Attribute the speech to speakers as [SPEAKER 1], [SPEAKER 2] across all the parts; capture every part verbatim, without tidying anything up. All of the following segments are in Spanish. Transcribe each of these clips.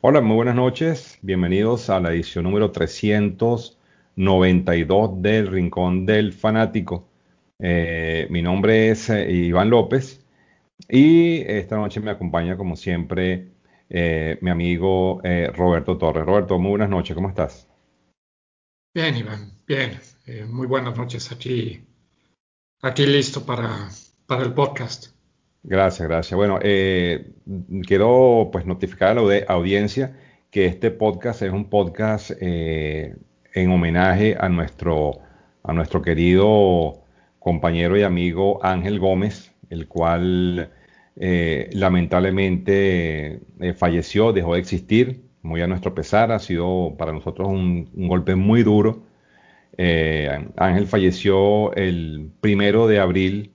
[SPEAKER 1] Hola, muy buenas noches. Bienvenidos a la edición número trescientos noventa y dos del Rincón del Fanático. Eh, mi nombre es eh, Iván López y esta noche me acompaña, como siempre, eh, mi amigo eh, Roberto Torres. Roberto, muy buenas noches. ¿Cómo estás?
[SPEAKER 2] Bien, Iván, bien. Eh, muy buenas noches aquí, aquí listo para, para el podcast.
[SPEAKER 1] Gracias, gracias. Bueno, eh, quiero pues notificar a la audi- audiencia que este podcast es un podcast eh, en homenaje a nuestro, a nuestro querido compañero y amigo Ángel Gómez, el cual eh, lamentablemente eh, falleció, dejó de existir, muy a nuestro pesar. Ha sido para nosotros un, un golpe muy duro. Eh, Ángel falleció el primero de abril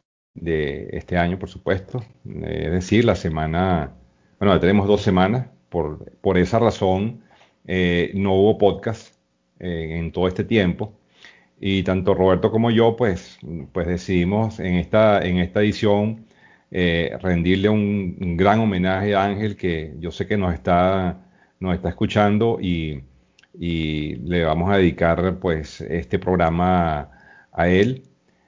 [SPEAKER 1] de este año, por supuesto. Eh, es decir, la semana, bueno, ya tenemos dos semanas. Por, por esa razón, eh, no hubo podcast eh, en todo este tiempo. Y tanto Roberto como yo, pues, pues decidimos en esta, en esta edición eh, rendirle un, un gran homenaje a Ángel, que yo sé que nos está, nos está escuchando y, y le vamos a dedicar pues este programa a, a él.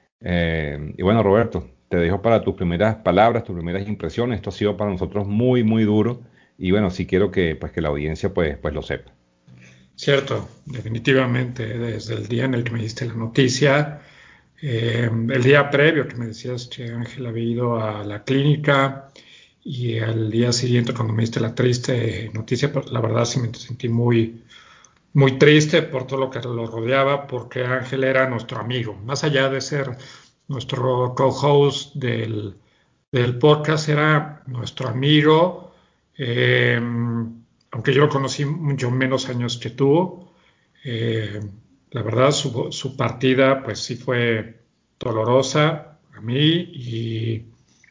[SPEAKER 1] Eh, y bueno, Roberto, te dejo para tus primeras palabras, tus primeras impresiones. Esto ha sido para nosotros muy, muy duro. Y bueno, sí quiero que, pues, que la audiencia pues, pues lo sepa.
[SPEAKER 2] Cierto, definitivamente, desde el día en el que me diste la noticia, eh, el día previo que me decías que Ángel había ido a la clínica y al día siguiente cuando me diste la triste noticia, pues, la verdad sí me sentí muy, muy triste por todo lo que lo rodeaba, porque Ángel era nuestro amigo, más allá de ser nuestro co-host del, del podcast, era nuestro amigo, eh, aunque yo lo conocí mucho menos años que tú. eh, la verdad, su, su partida, pues sí fue dolorosa a mí y,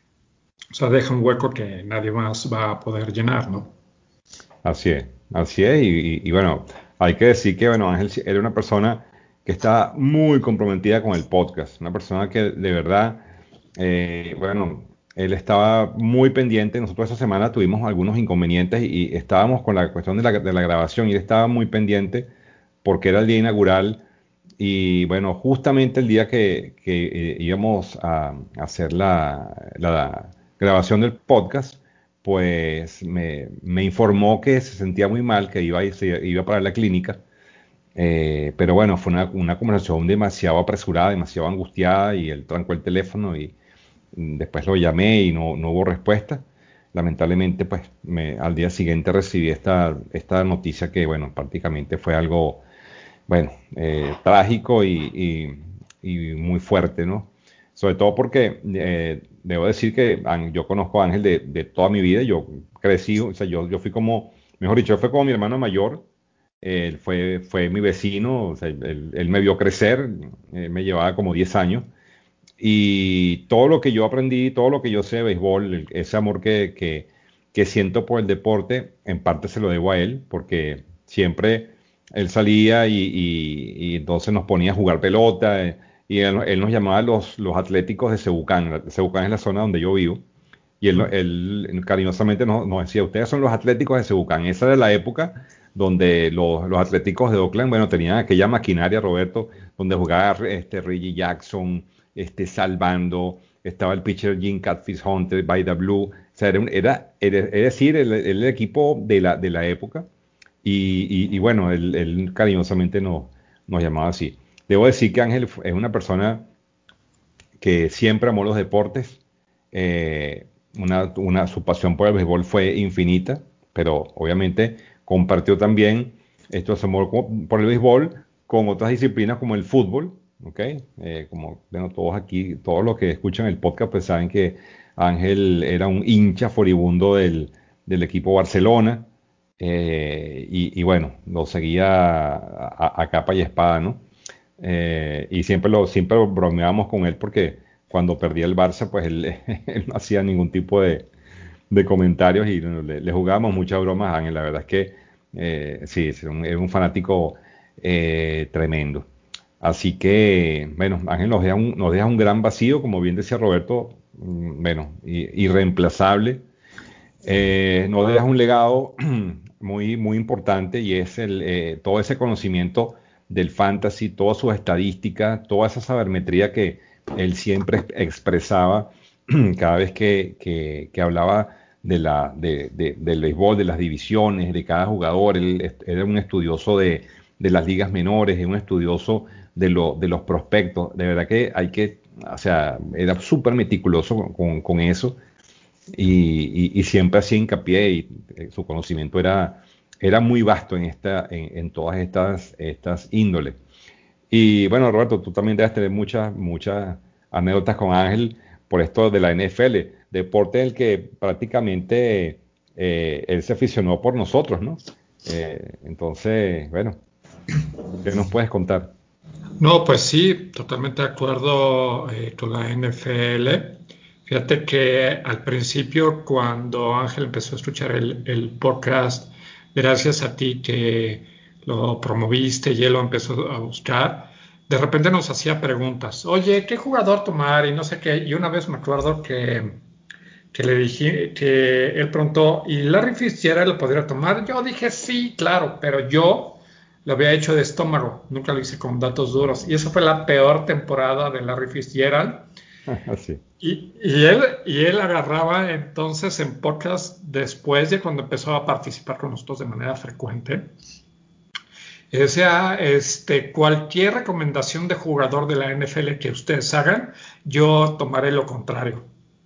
[SPEAKER 2] o sea, deja un hueco que nadie más va a poder llenar, ¿no?
[SPEAKER 1] Así es, así es. Y, y- y bueno, hay que decir que bueno, Ángel sí era una persona que está muy comprometida con el podcast. Una persona que de verdad, eh, bueno, él estaba muy pendiente. Nosotros esa semana tuvimos algunos inconvenientes y estábamos con la cuestión de la, de la grabación y él estaba muy pendiente porque era el día inaugural. Y bueno, justamente el día que, que, eh, íbamos a, a hacer la, la grabación del podcast, pues me, me informó que se sentía muy mal, que iba, a ir- se iba para la clínica. Eh, pero bueno, fue una, una conversación demasiado apresurada, demasiado angustiada, y él trancó el teléfono y mm, después lo llamé y no, no hubo respuesta. Lamentablemente, pues me- al día siguiente recibí esta, esta noticia que, bueno, prácticamente fue algo, bueno, eh, trágico y, y- y muy fuerte, ¿no? Sobre todo porque eh, debo decir que Án- yo conozco a Ángel de, de toda mi vida. Yo crecí, o sea, yo, yo fui como, mejor dicho, él fue como mi hermano mayor. Él fue, fue mi vecino. O sea, él, él me vio crecer. Eh, me llevaba como diez años. Y todo lo que yo aprendí, todo lo que yo sé de béisbol, el- ese amor que, que, que siento por el deporte, en parte se lo debo a él, porque siempre él salía y, y- y entonces nos ponía a jugar pelota. Eh, y él, él nos llamaba los, los Atléticos de Cebucán. Cebucán es la zona donde yo vivo. Y él, él cariñosamente nos, nos decía: ustedes son los Atléticos de Cebucán. Esa era la época donde los, los Atléticos de Oakland, bueno, tenían aquella maquinaria, Roberto, donde jugaba este, Reggie Jackson, este, Salvando, estaba el pitcher Jim Catfish Hunter, By the Blue. O sea, era, un- era, era- es decir, el, el equipo de la, de la época. Y, y- y bueno, él, él cariñosamente nos, nos llamaba así. Debo decir que Ángel es una persona que siempre amó los deportes. eh, una, una- su pasión por el béisbol fue infinita, pero obviamente compartió también esto, su amor co- por el béisbol con otras disciplinas como el fútbol. ¿Ok? Eh, como bueno, todos aquí, todos los que escuchan el podcast, pues saben que Ángel era un hincha furibundo del, del equipo Barcelona. Eh, y, y bueno, lo seguía a, a- a capa y espada, ¿no? Eh, y siempre lo, siempre bromeábamos con él porque cuando perdía el Barça, pues él, él no hacía ningún tipo de, de comentarios y no, le, le jugábamos muchas bromas a Ángel. La verdad es que eh, sí, es un, es un fanático eh, tremendo. Así que, bueno, Ángel nos deja un, nos deja un gran vacío, como bien decía Roberto, mm, bueno, i- irreemplazable. Eh, nos deja un legado muy, muy importante y es el, eh, todo ese conocimiento del fantasy, todas sus estadísticas, toda esa sabermetría que él siempre expresaba cada vez que, que- que hablaba de la, de- de- del béisbol, de las divisiones, de cada jugador. Él est- era un estudioso de, de las ligas menores, es un estudioso de, lo- de los prospectos. De verdad que hay que, o sea, era súper meticuloso con, con- con eso y, y- y siempre hacía hincapié y eh, su conocimiento era, era muy vasto en, esta, en, en todas estas, estas índoles. Y bueno, Roberto, tú también debes tener muchas, muchas anécdotas con Ángel por esto de la N F L, deporte en el que prácticamente eh, él se aficionó por nosotros, ¿no? Eh, entonces, bueno, ¿qué nos puedes contar?
[SPEAKER 2] No, pues sí, totalmente de acuerdo eh, con la N F L. Fíjate que al principio, cuando Ángel empezó a escuchar el, el podcast, gracias a ti que lo promoviste y él lo empezó a buscar, de repente nos hacía preguntas. Oye, ¿qué jugador tomar? Y no sé qué. Y una vez me acuerdo que, que le dije que él preguntó, ¿y Larry Fitzgerald lo podría tomar? Yo dije, sí, claro, pero yo lo había hecho de estómago, nunca lo hice con datos duros. Y esa fue la peor temporada de Larry Fitzgerald.
[SPEAKER 1] Así.
[SPEAKER 2] Y, y él, y él agarraba entonces en podcast después de cuando empezó a participar con nosotros de manera frecuente. Y decía, este, cualquier recomendación de jugador de la N F L que ustedes hagan, yo tomaré lo contrario.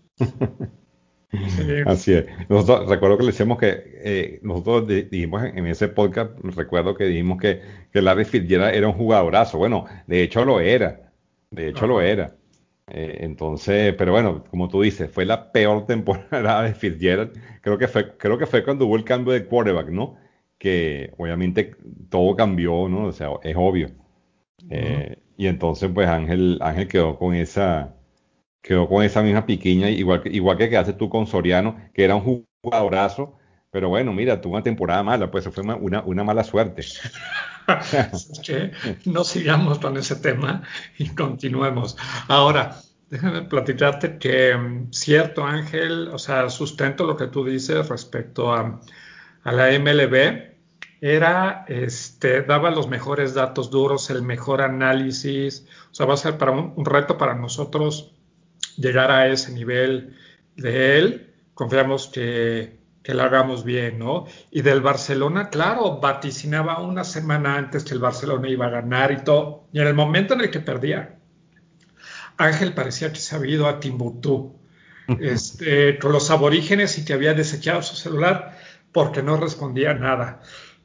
[SPEAKER 2] Sí,
[SPEAKER 1] Así es. Nosotros, recuerdo que le decíamos que eh, nosotros di- dijimos en, en ese podcast, recuerdo que dijimos que, que Larry Fitzgerald era un jugadorazo. Bueno, de hecho lo era. De hecho lo
[SPEAKER 2] ajá.
[SPEAKER 1] era. Eh, entonces, pero bueno, como tú dices, fue la peor temporada de Fitzgerald. Creo que fue, creo que fue cuando hubo el cambio de quarterback, ¿no? Que obviamente todo cambió, ¿no? O sea, es obvio.
[SPEAKER 2] Ujú.
[SPEAKER 1] Eh, y entonces, pues Ángel, Ángel quedó con esa quedó con esa misma piquiña, igual que, igual que quedaste tú con Soriano, que era un jugadorazo, pero bueno, mira, tuvo una temporada mala, pues eso fue una, una, una mala suerte.
[SPEAKER 2] Es que no sigamos con ese tema y continuemos. Ahora, déjame platicarte que, mm, cierto, Ángel, o sea, sustento lo que tú dices respecto a, a la M L B. Era, este, daba los mejores datos duros, el mejor análisis. O sea, va a ser para un, un reto para nosotros llegar a ese nivel de él. Confiamos que, que lo hagamos bien, ¿no? Y del Barcelona, claro, vaticinaba una semana antes que el Barcelona iba a ganar y todo. Y en el momento en el que perdía, Ángel parecía que se había ido a Timbuktu, este, con los aborígenes y que había desechado su celular porque no respondía nada.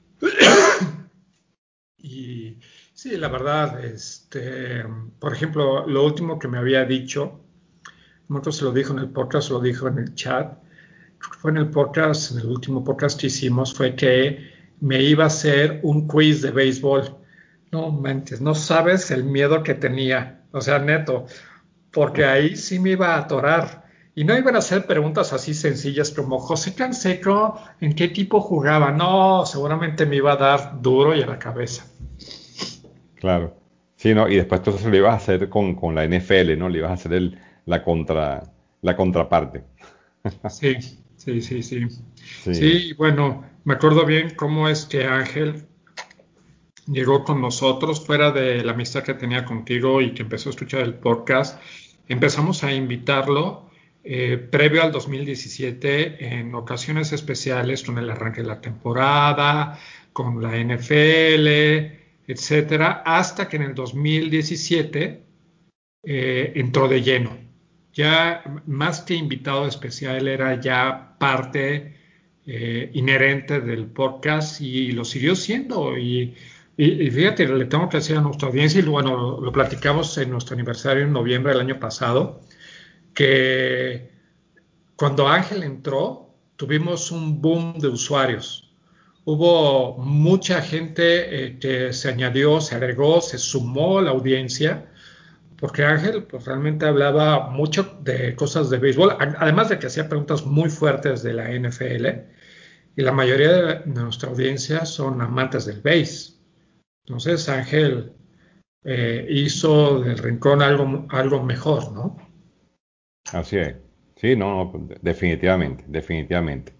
[SPEAKER 2] Y sí, la verdad, este, por ejemplo, lo último que me había dicho, no se lo dijo en el podcast, lo dijo en el chat, fue en el podcast, en el último podcast que hicimos, fue que me iba a hacer un quiz de béisbol. No mentes, no sabes el miedo que tenía, o sea, neto, porque ahí sí me iba a atorar. Y no iban a hacer preguntas así sencillas como José Canseco, ¿en qué equipo jugaba? No, seguramente me iba a dar duro y a la cabeza.
[SPEAKER 1] Claro. Sí, ¿no? Y después tú se lo ibas a hacer con, con la N F L, ¿no? Le ibas a hacer el, la contra, la contraparte.
[SPEAKER 2] Sí, sí, sí, sí.
[SPEAKER 1] Sí,
[SPEAKER 2] Sí, bueno, me acuerdo bien cómo es que Ángel llegó con nosotros, fuera de la amistad que tenía contigo y que empezó a escuchar el podcast. Empezamos a invitarlo eh, previo al dos mil diecisiete en ocasiones especiales con el arranque de la temporada, con la N F L, etcétera, hasta que en el dos mil diecisiete eh, entró de lleno. Ya más que invitado especial, era ya parte eh, inherente del podcast y lo siguió siendo. Y, y, y, fíjate, le tengo que decir a nuestra audiencia, y bueno, lo, lo platicamos en nuestro aniversario en noviembre del año pasado, que cuando Ángel entró, tuvimos un boom de usuarios. Hubo mucha gente eh, que se añadió, se agregó, se sumó a la audiencia porque Ángel pues, realmente hablaba mucho de cosas de béisbol, además de que hacía preguntas muy fuertes de la N F L, y la mayoría de nuestra audiencia son amantes del béis. Entonces Ángel eh, hizo del rincón algo, algo mejor, ¿no?
[SPEAKER 1] así es. Sí, no, no, definitivamente, definitivamente.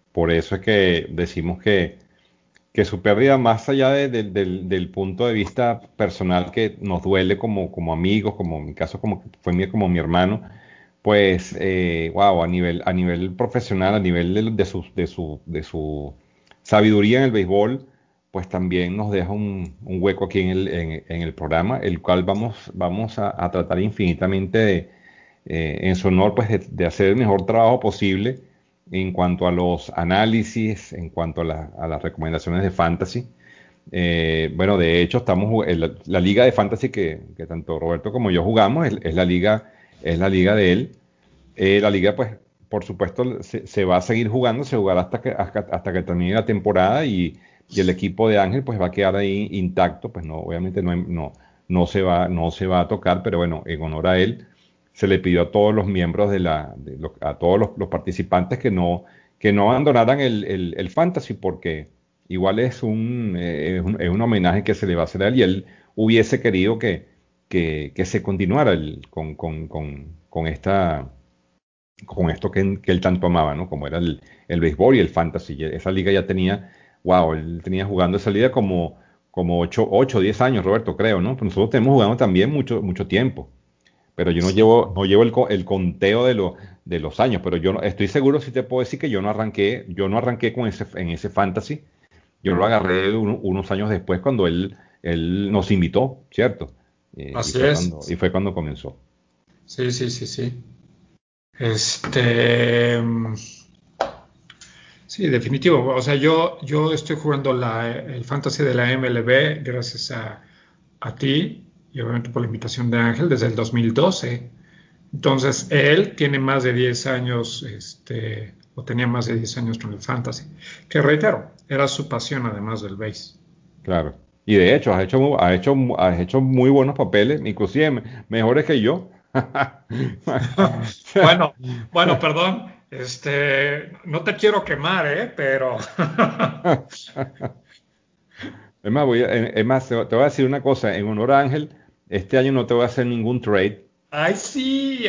[SPEAKER 1] Por eso es que decimos que, que su pérdida, más allá de- de- del, del punto de vista personal que nos duele como, como amigos, como en mi caso como que fue mi, como mi hermano, pues, eh, wow, a nivel, a nivel profesional, a nivel de, de su, de su, de su sabiduría en el béisbol, pues también nos deja un, un hueco aquí en el, en, en el programa, el cual vamos, vamos a, a tratar infinitamente de, eh, en su honor, pues de, de hacer el mejor trabajo posible en cuanto a los análisis, en cuanto a, la- a las recomendaciones de fantasy. Eh, bueno, de hecho, estamos jug- en la, la liga de fantasy que, que tanto Roberto como yo jugamos, es, es la liga, es la liga de él. Eh, la liga, pues, por supuesto, se, se va a seguir jugando, se jugará hasta que, hasta, hasta que termine la temporada y, y el equipo de Ángel, pues, va a quedar ahí intacto, pues, no, obviamente no, hay- no, no se va, no se va a tocar, pero bueno, en honor a él, se le pidió a todos los miembros de la, de los- a todos los, los participantes que no, que no abandonaran el, el, el fantasy, porque igual es un, eh, es un, es un homenaje que se le va a hacer a él y él hubiese querido que, que, que se continuara el- con, con, con, con esta con esto que, que él tanto amaba, ¿no? Como era el, el béisbol y el fantasy. Y esa liga ya tenía, wow, él tenía jugando esa liga como, como ocho o diez años, Roberto, creo, ¿no? Pues nosotros tenemos jugando también mucho, mucho tiempo, pero yo no
[SPEAKER 2] Sí.
[SPEAKER 1] llevo, no llevo el, co- el conteo de, lo- de los años, pero yo no- estoy seguro, si te puedo decir que yo no arranqué, yo no arranqué con ese, en ese fantasy, yo lo agarré uno- unos años después cuando él, él nos invitó, ¿cierto? Eh, y
[SPEAKER 2] Así
[SPEAKER 1] fue cuando,
[SPEAKER 2] es.
[SPEAKER 1] y fue cuando comenzó.
[SPEAKER 2] Sí, sí, sí, sí. Este, mm, sí, definitivo. O sea, yo, yo estoy jugando la, el fantasy de la M L B gracias a, a ti y obviamente por la invitación de Ángel desde el dos mil doce. Entonces, él tiene más de diez años, este, o tenía más de diez años con el fantasy, que reitero, era su pasión además del base.
[SPEAKER 1] Claro. Y de hecho, has hecho, mu- has hecho, mu- has hecho muy buenos papeles, inclusive me- mejores que yo.
[SPEAKER 2] Bueno, bueno, perdón, este, no te quiero quemar, ¿eh? Pero,
[SPEAKER 1] Es más, voy a- es más, te te voy a decir una cosa, en honor a Ángel, este año no te voy a hacer ningún trade,
[SPEAKER 2] ay, sí.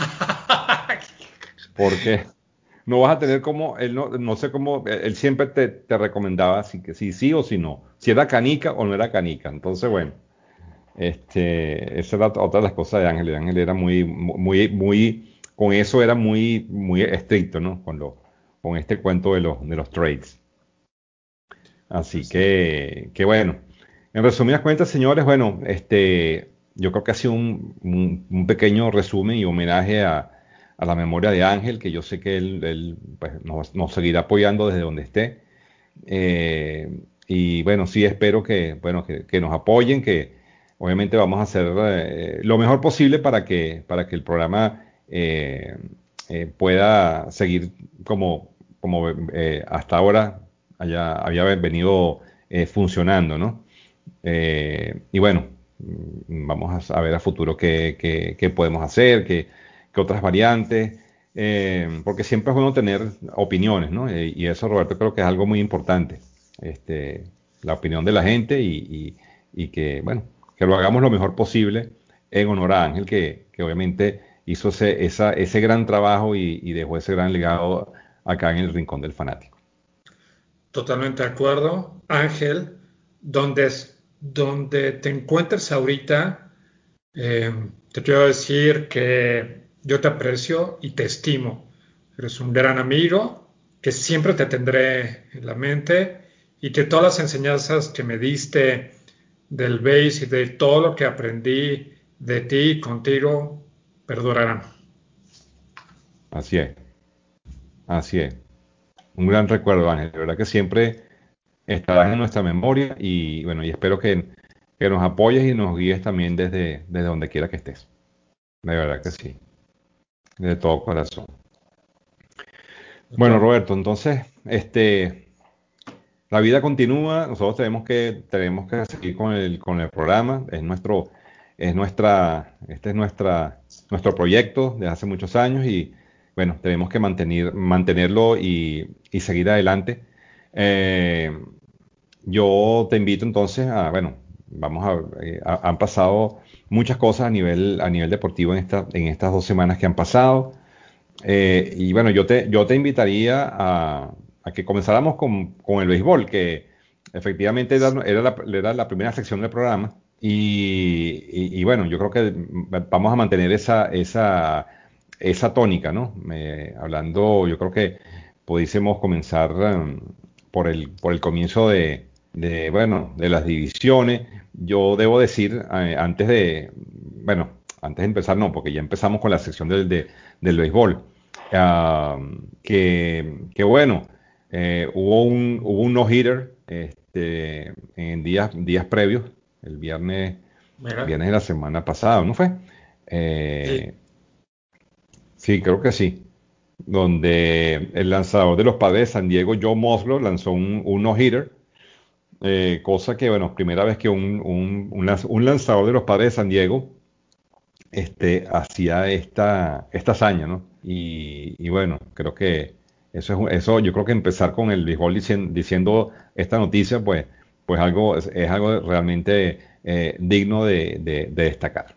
[SPEAKER 1] porque no vas a tener como, él no, no sé cómo, él él siempre te, te recomendaba si, que, si sí o si no, si era canica o no era canica. Entonces, bueno, este, esa era otra de las cosas de Ángel. Ángel era muy, muy, muy, con eso era muy, muy estricto, ¿no? Con lo, con este cuento de los, de los trades. Así
[SPEAKER 2] Pues sí,
[SPEAKER 1] que, que bueno. En resumidas cuentas, señores, bueno, este, yo creo que ha sido un, un- un pequeño resumen y homenaje a, a la memoria de Ángel, que yo sé que él, él, pues, nos, nos seguirá apoyando desde donde esté. Eh, y bueno, sí espero que, bueno, que, que nos apoyen, que obviamente vamos a hacer eh, lo mejor posible para que, para que el programa eh, eh, pueda seguir como, como eh, hasta ahora haya, había venido eh, funcionando, ¿no? Eh, y bueno, mm, vamos a, a ver a futuro qué, qué- qué podemos hacer, qué, qué otras variantes, eh, porque siempre es bueno tener opiniones, ¿no? Eh, y eso, Roberto, creo que es algo muy importante, este, la opinión de la gente y, y- y que, bueno, que lo hagamos lo mejor posible en honor a Ángel, que, que obviamente hizo ese, esa- ese gran trabajo y, y dejó ese gran legado acá en el Rincón del Fanático.
[SPEAKER 2] totalmente de acuerdo. Ángel, donde, es- donde te encuentres ahorita, eh, te quiero decir que yo te aprecio y te estimo. Eres un gran amigo que siempre te tendré en la mente y que todas las enseñanzas que me diste del base y de todo lo que aprendí de ti y contigo perdurarán.
[SPEAKER 1] Así es, así es. Un gran recuerdo, Ángel. De verdad que siempre estarás en nuestra memoria y bueno, y espero que, que nos apoyes y nos guíes también desde, desde donde quiera que estés. De verdad que sí, de todo corazón.
[SPEAKER 2] ¿De
[SPEAKER 1] Bueno,
[SPEAKER 2] acuerdo?
[SPEAKER 1] Roberto, entonces, este, la vida continúa, nosotros tenemos que, tenemos que seguir con el, con el programa, es nuestro, es nuestra, este es nuestra, nuestro proyecto de hace muchos años y bueno, tenemos que mantener, mantenerlo y, y seguir adelante. Eh, Yo te invito entonces a, bueno, vamos a, eh, ha- han pasado muchas cosas a nivel, a nivel deportivo en esta, en estas dos semanas que han pasado. Eh, y bueno, yo te, yo te invitaría a, a que comenzáramos con, con el béisbol, que efectivamente era, era la, era la primera sección del programa. Y, y- y bueno, yo creo que vamos a mantener esa, esa, esa tónica, ¿no? Eh, hablando, yo creo que pudiésemos comenzar um, por el, por el comienzo de, de, bueno, de las divisiones. Yo debo decir, eh, antes de, bueno, antes de empezar, no, porque ya empezamos con la sección del, de- del béisbol. Ah, que, que bueno, eh, hubo un, hubo un no-hitter este, en días, días previos, el viernes,
[SPEAKER 2] Mira,
[SPEAKER 1] viernes de la semana pasada, ¿no fue?
[SPEAKER 2] sí.
[SPEAKER 1] Eh, sí, creo que sí. Donde el lanzador de los Padres de San Diego, Joe Musgrove, lanzó un, un no-hitter, eh, cosa que, bueno, primera vez que un, un, un lanz- un lanzador de los Padres de San Diego este, hacía esta, esta hazaña, ¿no? Y, y bueno, creo que eso es un- eso, yo creo que empezar con el béisbol dicien- diciendo esta noticia, pues, pues algo, es, es algo realmente eh, digno de, de- de destacar.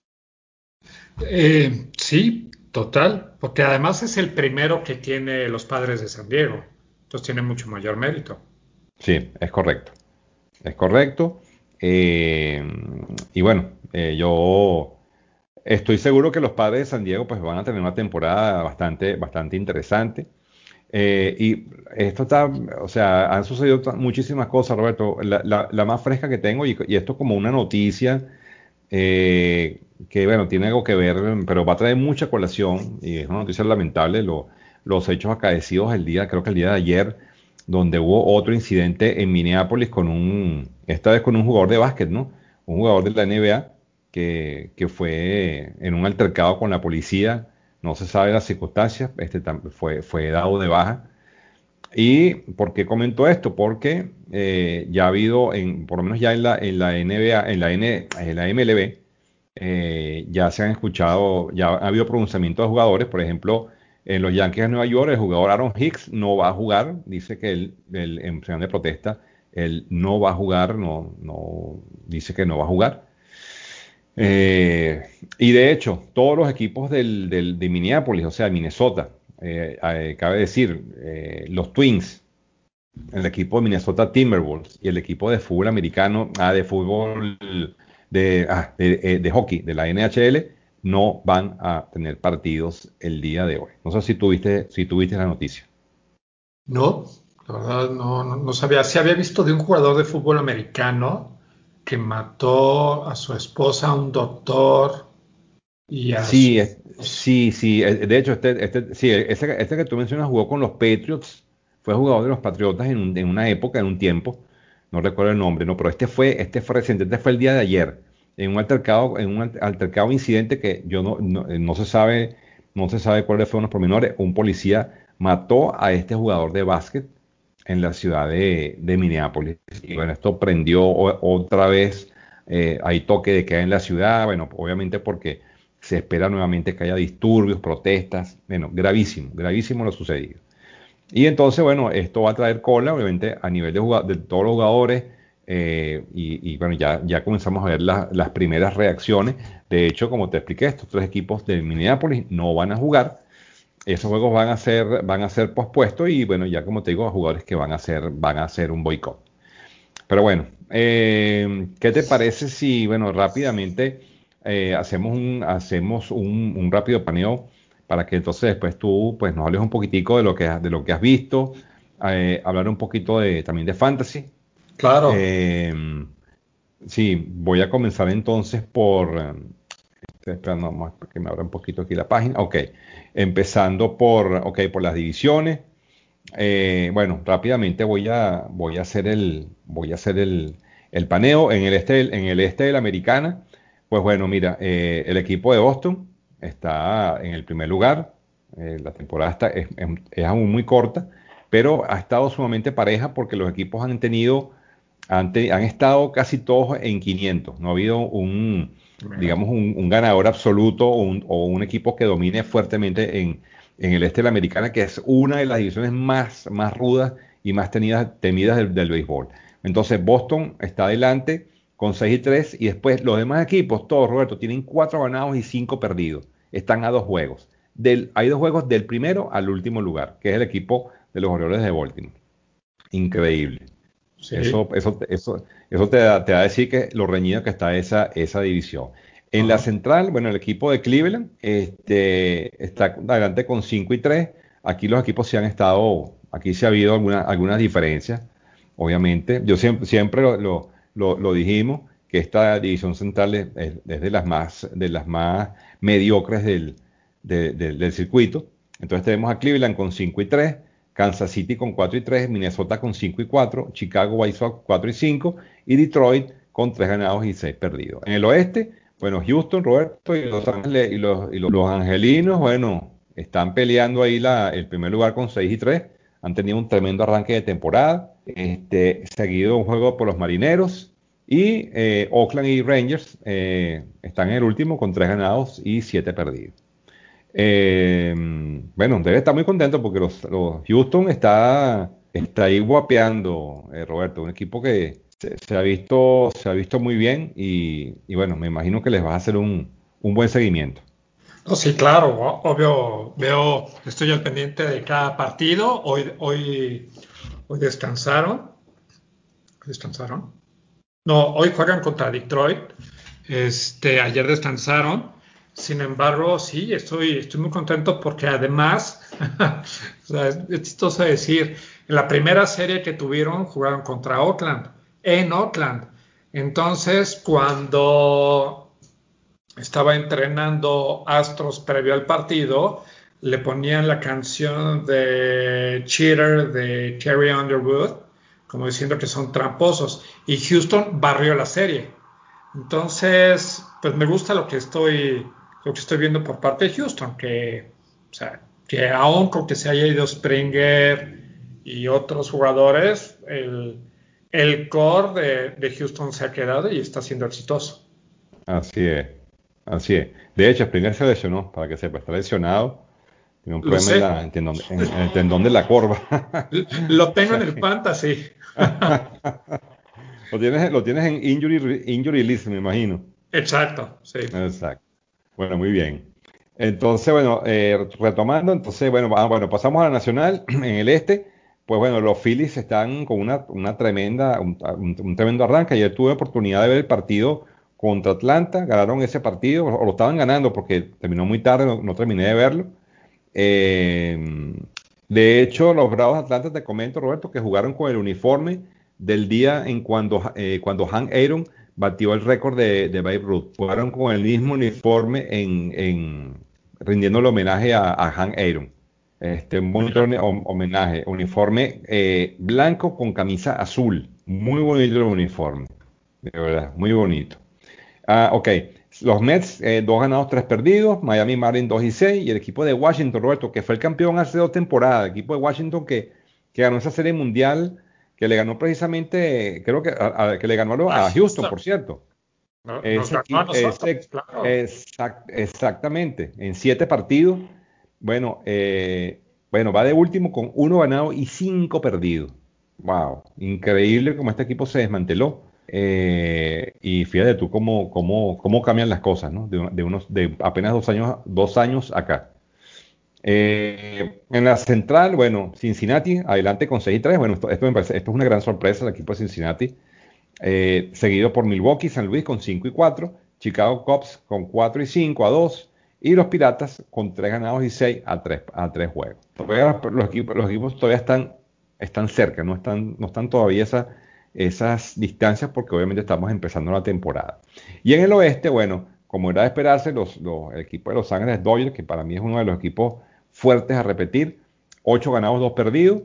[SPEAKER 2] Eh, sí, total, porque además es el primero que tiene los Padres de San Diego, entonces tiene mucho mayor mérito.
[SPEAKER 1] Sí, es correcto, es correcto. Eh, y bueno, eh, yo estoy seguro que los Padres de San Diego pues van a tener una temporada bastante, bastante interesante. Eh, y esto está, o sea, han sucedido ta- muchísimas cosas, Roberto. La, la- la más fresca que tengo, y, y esto como una noticia eh, que, bueno, tiene algo que ver, pero va a traer mucha colación, y es una noticia lamentable, lo- los hechos acaecidos el día, creo que el día de ayer, donde hubo otro incidente en Minneapolis con un, esta vez con un jugador de básquet, ¿no? Un jugador de la N B A que, que fue en un altercado con la policía, no se sabe las circunstancias, este tam- fue, fue dado de baja. ¿Y por qué comento esto? Porque eh, ya ha habido, en, por lo menos ya en la, en la N B A, en la, N, en la M L B, eh, ya se han escuchado, ya ha habido pronunciamientos de jugadores. Por ejemplo, en los Yankees de Nueva York, el jugador Aaron Hicks no va a jugar. Dice que él, él, en señal de protesta, él no va a jugar, no, no, dice que no va a jugar. Eh, y de hecho, todos los equipos del, del- de Minneapolis, o sea, Minnesota, eh, eh, cabe decir, eh, los Twins, el equipo de Minnesota Timberwolves y el equipo de fútbol americano, ah, de fútbol, de, ah, de, eh, de hockey de la N H L, no van a tener partidos el día de hoy. No sé si tuviste, si tuviste la noticia.
[SPEAKER 2] No, la verdad no, no, no sabía. Sí había visto de un jugador de fútbol americano que mató a su esposa, a un doctor y a
[SPEAKER 1] Sí, es-
[SPEAKER 2] sus...
[SPEAKER 1] sí, sí. eh, De hecho, este, este, sí, ese, este que tú mencionas jugó con los Patriots, fue jugador de los Patriotas en, un- en una época, en un tiempo, no recuerdo el nombre, no, pero este fue, este fue reciente, este fue el día de ayer, en un altercado, en un al- altercado incidente que yo no, no, eh, no se sabe, no se sabe cuáles fueron los pormenores. Un policía mató a este jugador de básquet en la ciudad de, de Minneapolis. Y bueno, esto prendió o- otra vez, eh, hay toque de queda en la ciudad, bueno, obviamente porque se espera nuevamente que haya disturbios, protestas, bueno, gravísimo, gravísimo lo sucedido. Y entonces, bueno, esto va a traer cola, obviamente, a nivel de, jugad- de todos los jugadores, eh, y, y, bueno, ya, ya comenzamos a ver la- las primeras reacciones. De hecho, como te expliqué, estos tres equipos de Minneapolis no van a jugar. Esos juegos van a ser, van a ser pospuestos y, bueno, ya como te digo, jugadores que van a hacer, van a hacer un boicot. Pero bueno, eh, ¿qué te parece si, bueno, rápidamente eh, hacemos un, hacemos un, un rápido paneo para que entonces después tú pues nos hables un poquitico de lo que, has- de lo que has visto, eh, hablar un poquito de, también de fantasy.
[SPEAKER 2] Claro,
[SPEAKER 1] Eh, sí, voy a comenzar entonces por, eh, estoy esperando más que me abra un poquito aquí la página. Ok, empezando por, ok, por las divisiones. Eh, bueno, rápidamente voy a, voy a hacer el, voy a hacer el, el paneo en el este, en el este de la Americana. Pues bueno, mira, eh, el equipo de Boston está en el primer lugar. Eh, la temporada está, es, es- es aún muy corta, pero ha estado sumamente pareja porque los equipos han tenido, han, te- han estado casi todos en quinientos. No ha habido un,
[SPEAKER 2] mira.
[SPEAKER 1] digamos, un, un ganador absoluto o un, o un equipo que domine fuertemente en en el este de la Americana, que es una de las divisiones más, más rudas y más tenidas, temidas del, del béisbol. Entonces, Boston está adelante con seis y tres, y después los demás equipos, todos, Roberto, tienen cuatro ganados y cinco perdidos. Están a dos juegos. Del, hay dos juegos del primero al último lugar, que es el equipo de los Orioles de Baltimore. Increíble.
[SPEAKER 2] Sí.
[SPEAKER 1] Eso, eso, eso, eso te da, te da a decir que lo reñido que está esa, esa división. En la
[SPEAKER 2] Ajá.
[SPEAKER 1] central, bueno, el equipo de Cleveland este, está adelante con cinco y tres. Aquí los equipos se han estado, aquí sí ha habido alguna, algunas diferencias, obviamente. Yo siempre, siempre lo, lo, lo- lo dijimos, que esta división central es, es- es de las más, de las más mediocres del, de- del del circuito. Entonces tenemos a Cleveland con cinco y tres, Kansas City con cuatro y tres, Minnesota con cinco y cuatro, Chicago White Sox cuatro y cinco y Detroit con tres ganados y seis perdidos. En el oeste, bueno, Houston, Roberto y los, Ángeles- y los, y los- los angelinos, bueno, están peleando ahí la, el primer lugar con seis y tres. Han tenido un tremendo arranque de temporada. Este, seguido un juego por los marineros. Y eh, Oakland y Rangers eh, están en el último con tres ganados y siete perdidos. Eh, bueno, debe estar muy contento porque los, los Houston está, está ahí guapeando, eh, Roberto, un equipo que se, se ha visto, se ha visto muy bien y, y bueno, me imagino que les vas a hacer un, un buen seguimiento.
[SPEAKER 2] No, sí, claro, o- obvio, veo, estoy al pendiente de cada partido. Hoy, hoy, hoy descansaron, descansaron. No, hoy juegan contra Detroit. Este, ayer descansaron. Sin embargo, sí, estoy, estoy muy contento porque además, o sea, es, es chistoso decir, en la primera serie que tuvieron jugaron contra Oakland, en Oakland. Entonces, cuando estaba entrenando Astros previo al partido, le ponían la canción de Cheater de Carrie Underwood, como diciendo que son tramposos, y Houston barrió la serie. Entonces, pues me gusta lo que estoy, lo que estoy viendo por parte de Houston, que, o sea, que aún con que se haya ido Springer y otros jugadores, el, el core de, de Houston se ha quedado y está siendo exitoso.
[SPEAKER 1] Así es, así es. De hecho, Springer se lesionó, para que sepa, está lesionado, tiene un
[SPEAKER 2] Lo
[SPEAKER 1] problema en,
[SPEAKER 2] sé,
[SPEAKER 1] la, en, tendón, en- en el tendón de la corva.
[SPEAKER 2] lo
[SPEAKER 1] O
[SPEAKER 2] tengo en
[SPEAKER 1] sea
[SPEAKER 2] el
[SPEAKER 1] que
[SPEAKER 2] fantasy.
[SPEAKER 1] lo tienes, lo tienes en injury, injury list, me imagino.
[SPEAKER 2] Exacto, sí.
[SPEAKER 1] Exacto. Bueno, muy bien. Entonces, bueno, eh, retomando, entonces, bueno, ah, bueno, pasamos a la nacional en el este. Pues bueno, los Phillies están con una, una tremenda, un, un- un tremendo arranque. Ayer tuve oportunidad de ver el partido contra Atlanta, ganaron ese partido, o, o lo estaban ganando porque terminó muy tarde, no, no terminé de verlo. Eh, de hecho, los Bravos de Atlanta, te comento, Roberto, que jugaron con el uniforme del día en cuando, eh, cuando Hank Aaron batió el récord de, de Babe Ruth. Jugaron con el mismo uniforme en, en rindiéndole homenaje a, a Hank Aaron. Este, un bonito hone- hom- homenaje. Uniforme eh, blanco con camisa azul. Muy bonito el uniforme. De verdad, muy bonito. Ah, ok. Los Mets, eh, dos ganados, tres perdidos. Miami Marlins, dos y seis. Y el equipo de Washington, Roberto, que fue el campeón hace dos temporadas. El equipo de Washington que, que ganó esa serie mundial, que le ganó precisamente, creo que, a, a- que le ganó a, lo-
[SPEAKER 2] Ah,
[SPEAKER 1] a Houston,
[SPEAKER 2] Houston.
[SPEAKER 1] por cierto.
[SPEAKER 2] No- Nos
[SPEAKER 1] Ese,
[SPEAKER 2] ganó a
[SPEAKER 1] equi-
[SPEAKER 2] nosotros,
[SPEAKER 1] ese,
[SPEAKER 2] claro.
[SPEAKER 1] exact- exactamente. En siete partidos. Bueno, eh, bueno, va de último con uno ganado y cinco perdidos. Wow, increíble cómo este equipo se desmanteló. Eh, y fíjate tú cómo, cómo, cómo cambian las cosas, ¿no? De, de unos, de apenas dos años, dos años acá. Eh, en la central, bueno, Cincinnati, adelante con seis y tres. Bueno, esto, esto me parece, esto es una gran sorpresa, el equipo de Cincinnati. Eh, seguido por Milwaukee, San Luis con cinco y cuatro, Chicago Cubs con cuatro y cinco a dos, y los Piratas con tres ganados y seis a tres a tres juegos. Todavía los, los equipos, los equipos todavía están, están cerca, no están, no están todavía esa- esas distancias porque obviamente estamos empezando la temporada. Y en el oeste, bueno, como era de esperarse, los, los- el equipo de Los Ángeles Dodgers, que para mí es uno de los equipos fuertes a repetir, ocho ganados, dos perdidos,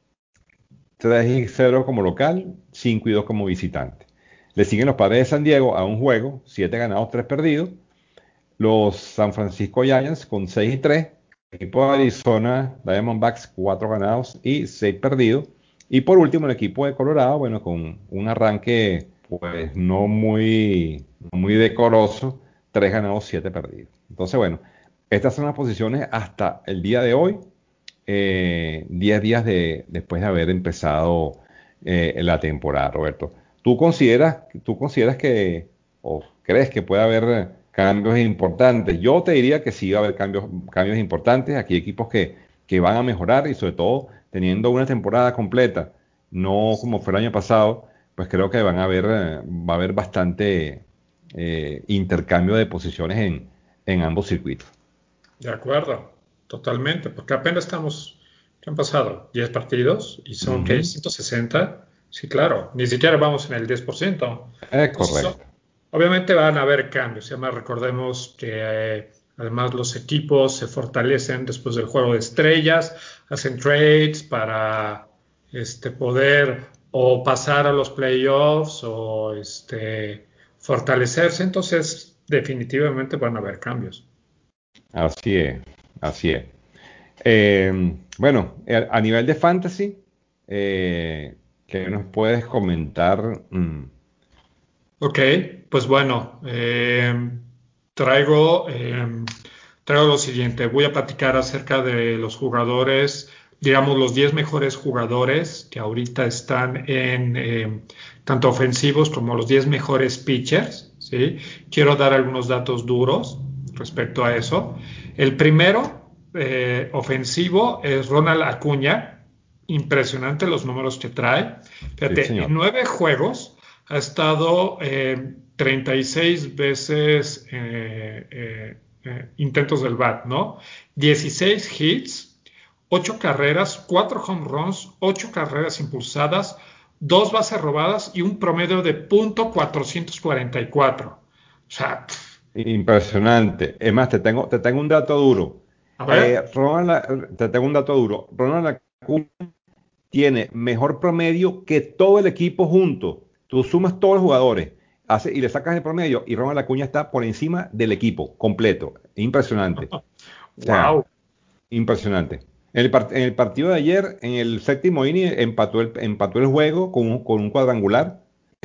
[SPEAKER 1] tres y cero como local, cinco y dos como visitante. Le siguen los Padres de San Diego a un juego, siete ganados, tres perdidos. Los San Francisco Giants con seis y tres. El equipo de Arizona Diamondbacks, cuatro ganados y seis perdidos. Y por último, el equipo de Colorado, bueno, con un arranque pues no muy, no muy decoroso, tres ganados, siete perdidos. Entonces, bueno, estas son las posiciones hasta el día de hoy, eh, diez días de, después de haber empezado eh, la temporada, Roberto. ¿Tú consideras, tú consideras que, o crees que puede haber eh, cambios importantes? Yo te diría que sí va a haber cambios, cambios importantes. Aquí hay equipos que, que van a mejorar y sobre todo teniendo una temporada completa, no como fue el año pasado, pues creo que van a haber, eh, va a haber bastante eh, intercambio de posiciones en, en ambos circuitos.
[SPEAKER 2] De acuerdo, totalmente, porque apenas estamos, ¿qué han pasado? diez partidos y son que
[SPEAKER 1] Ujú.
[SPEAKER 2] ciento sesenta. Sí, claro, ni siquiera vamos en el diez por ciento.
[SPEAKER 1] Es
[SPEAKER 2] Entonces, o-
[SPEAKER 1] correcto.
[SPEAKER 2] obviamente van a haber cambios. Y además recordemos que eh, además los equipos se fortalecen después del juego de estrellas, hacen trades para este, poder o pasar a los playoffs o este, fortalecerse. Entonces, definitivamente van a haber cambios.
[SPEAKER 1] Así es, así es. Eh, bueno, a a nivel de fantasy, eh, ¿qué nos puedes comentar? Mm,
[SPEAKER 2] Ok, pues bueno, eh, traigo, eh, traigo lo siguiente. Voy a platicar acerca de los jugadores, digamos, los diez mejores jugadores que ahorita están en eh, tanto ofensivos como los diez mejores pitchers, ¿sí? Quiero dar algunos datos duros respecto a eso. El primero, eh, ofensivo, es Ronald Acuña. Impresionante los números que trae.
[SPEAKER 1] sí,
[SPEAKER 2] Fíjate, en
[SPEAKER 1] señor.
[SPEAKER 2] nueve juegos ha estado eh, treinta y seis veces eh, eh, eh, intentos del bat, ¿no? dieciséis hits, ocho carreras, cuatro home runs, ocho carreras impulsadas, dos bases robadas y un promedio de punto cuatrocientos cuarenta y cuatro. O sea, pff,
[SPEAKER 1] Impresionante. Es más, te tengo, te tengo un dato duro.
[SPEAKER 2] a
[SPEAKER 1] Eh,
[SPEAKER 2] ver,
[SPEAKER 1] Ronald, te tengo un dato duro. Ronald Acuña tiene mejor promedio que todo el equipo junto. Tú sumas todos los jugadores hace, y le sacas el promedio y Ronald Acuña está por encima del equipo completo. Impresionante. O sea,
[SPEAKER 2] wow.
[SPEAKER 1] impresionante. En el, part- en el partido de ayer, en el séptimo inning, empató el, empató el juego con un, con un cuadrangular.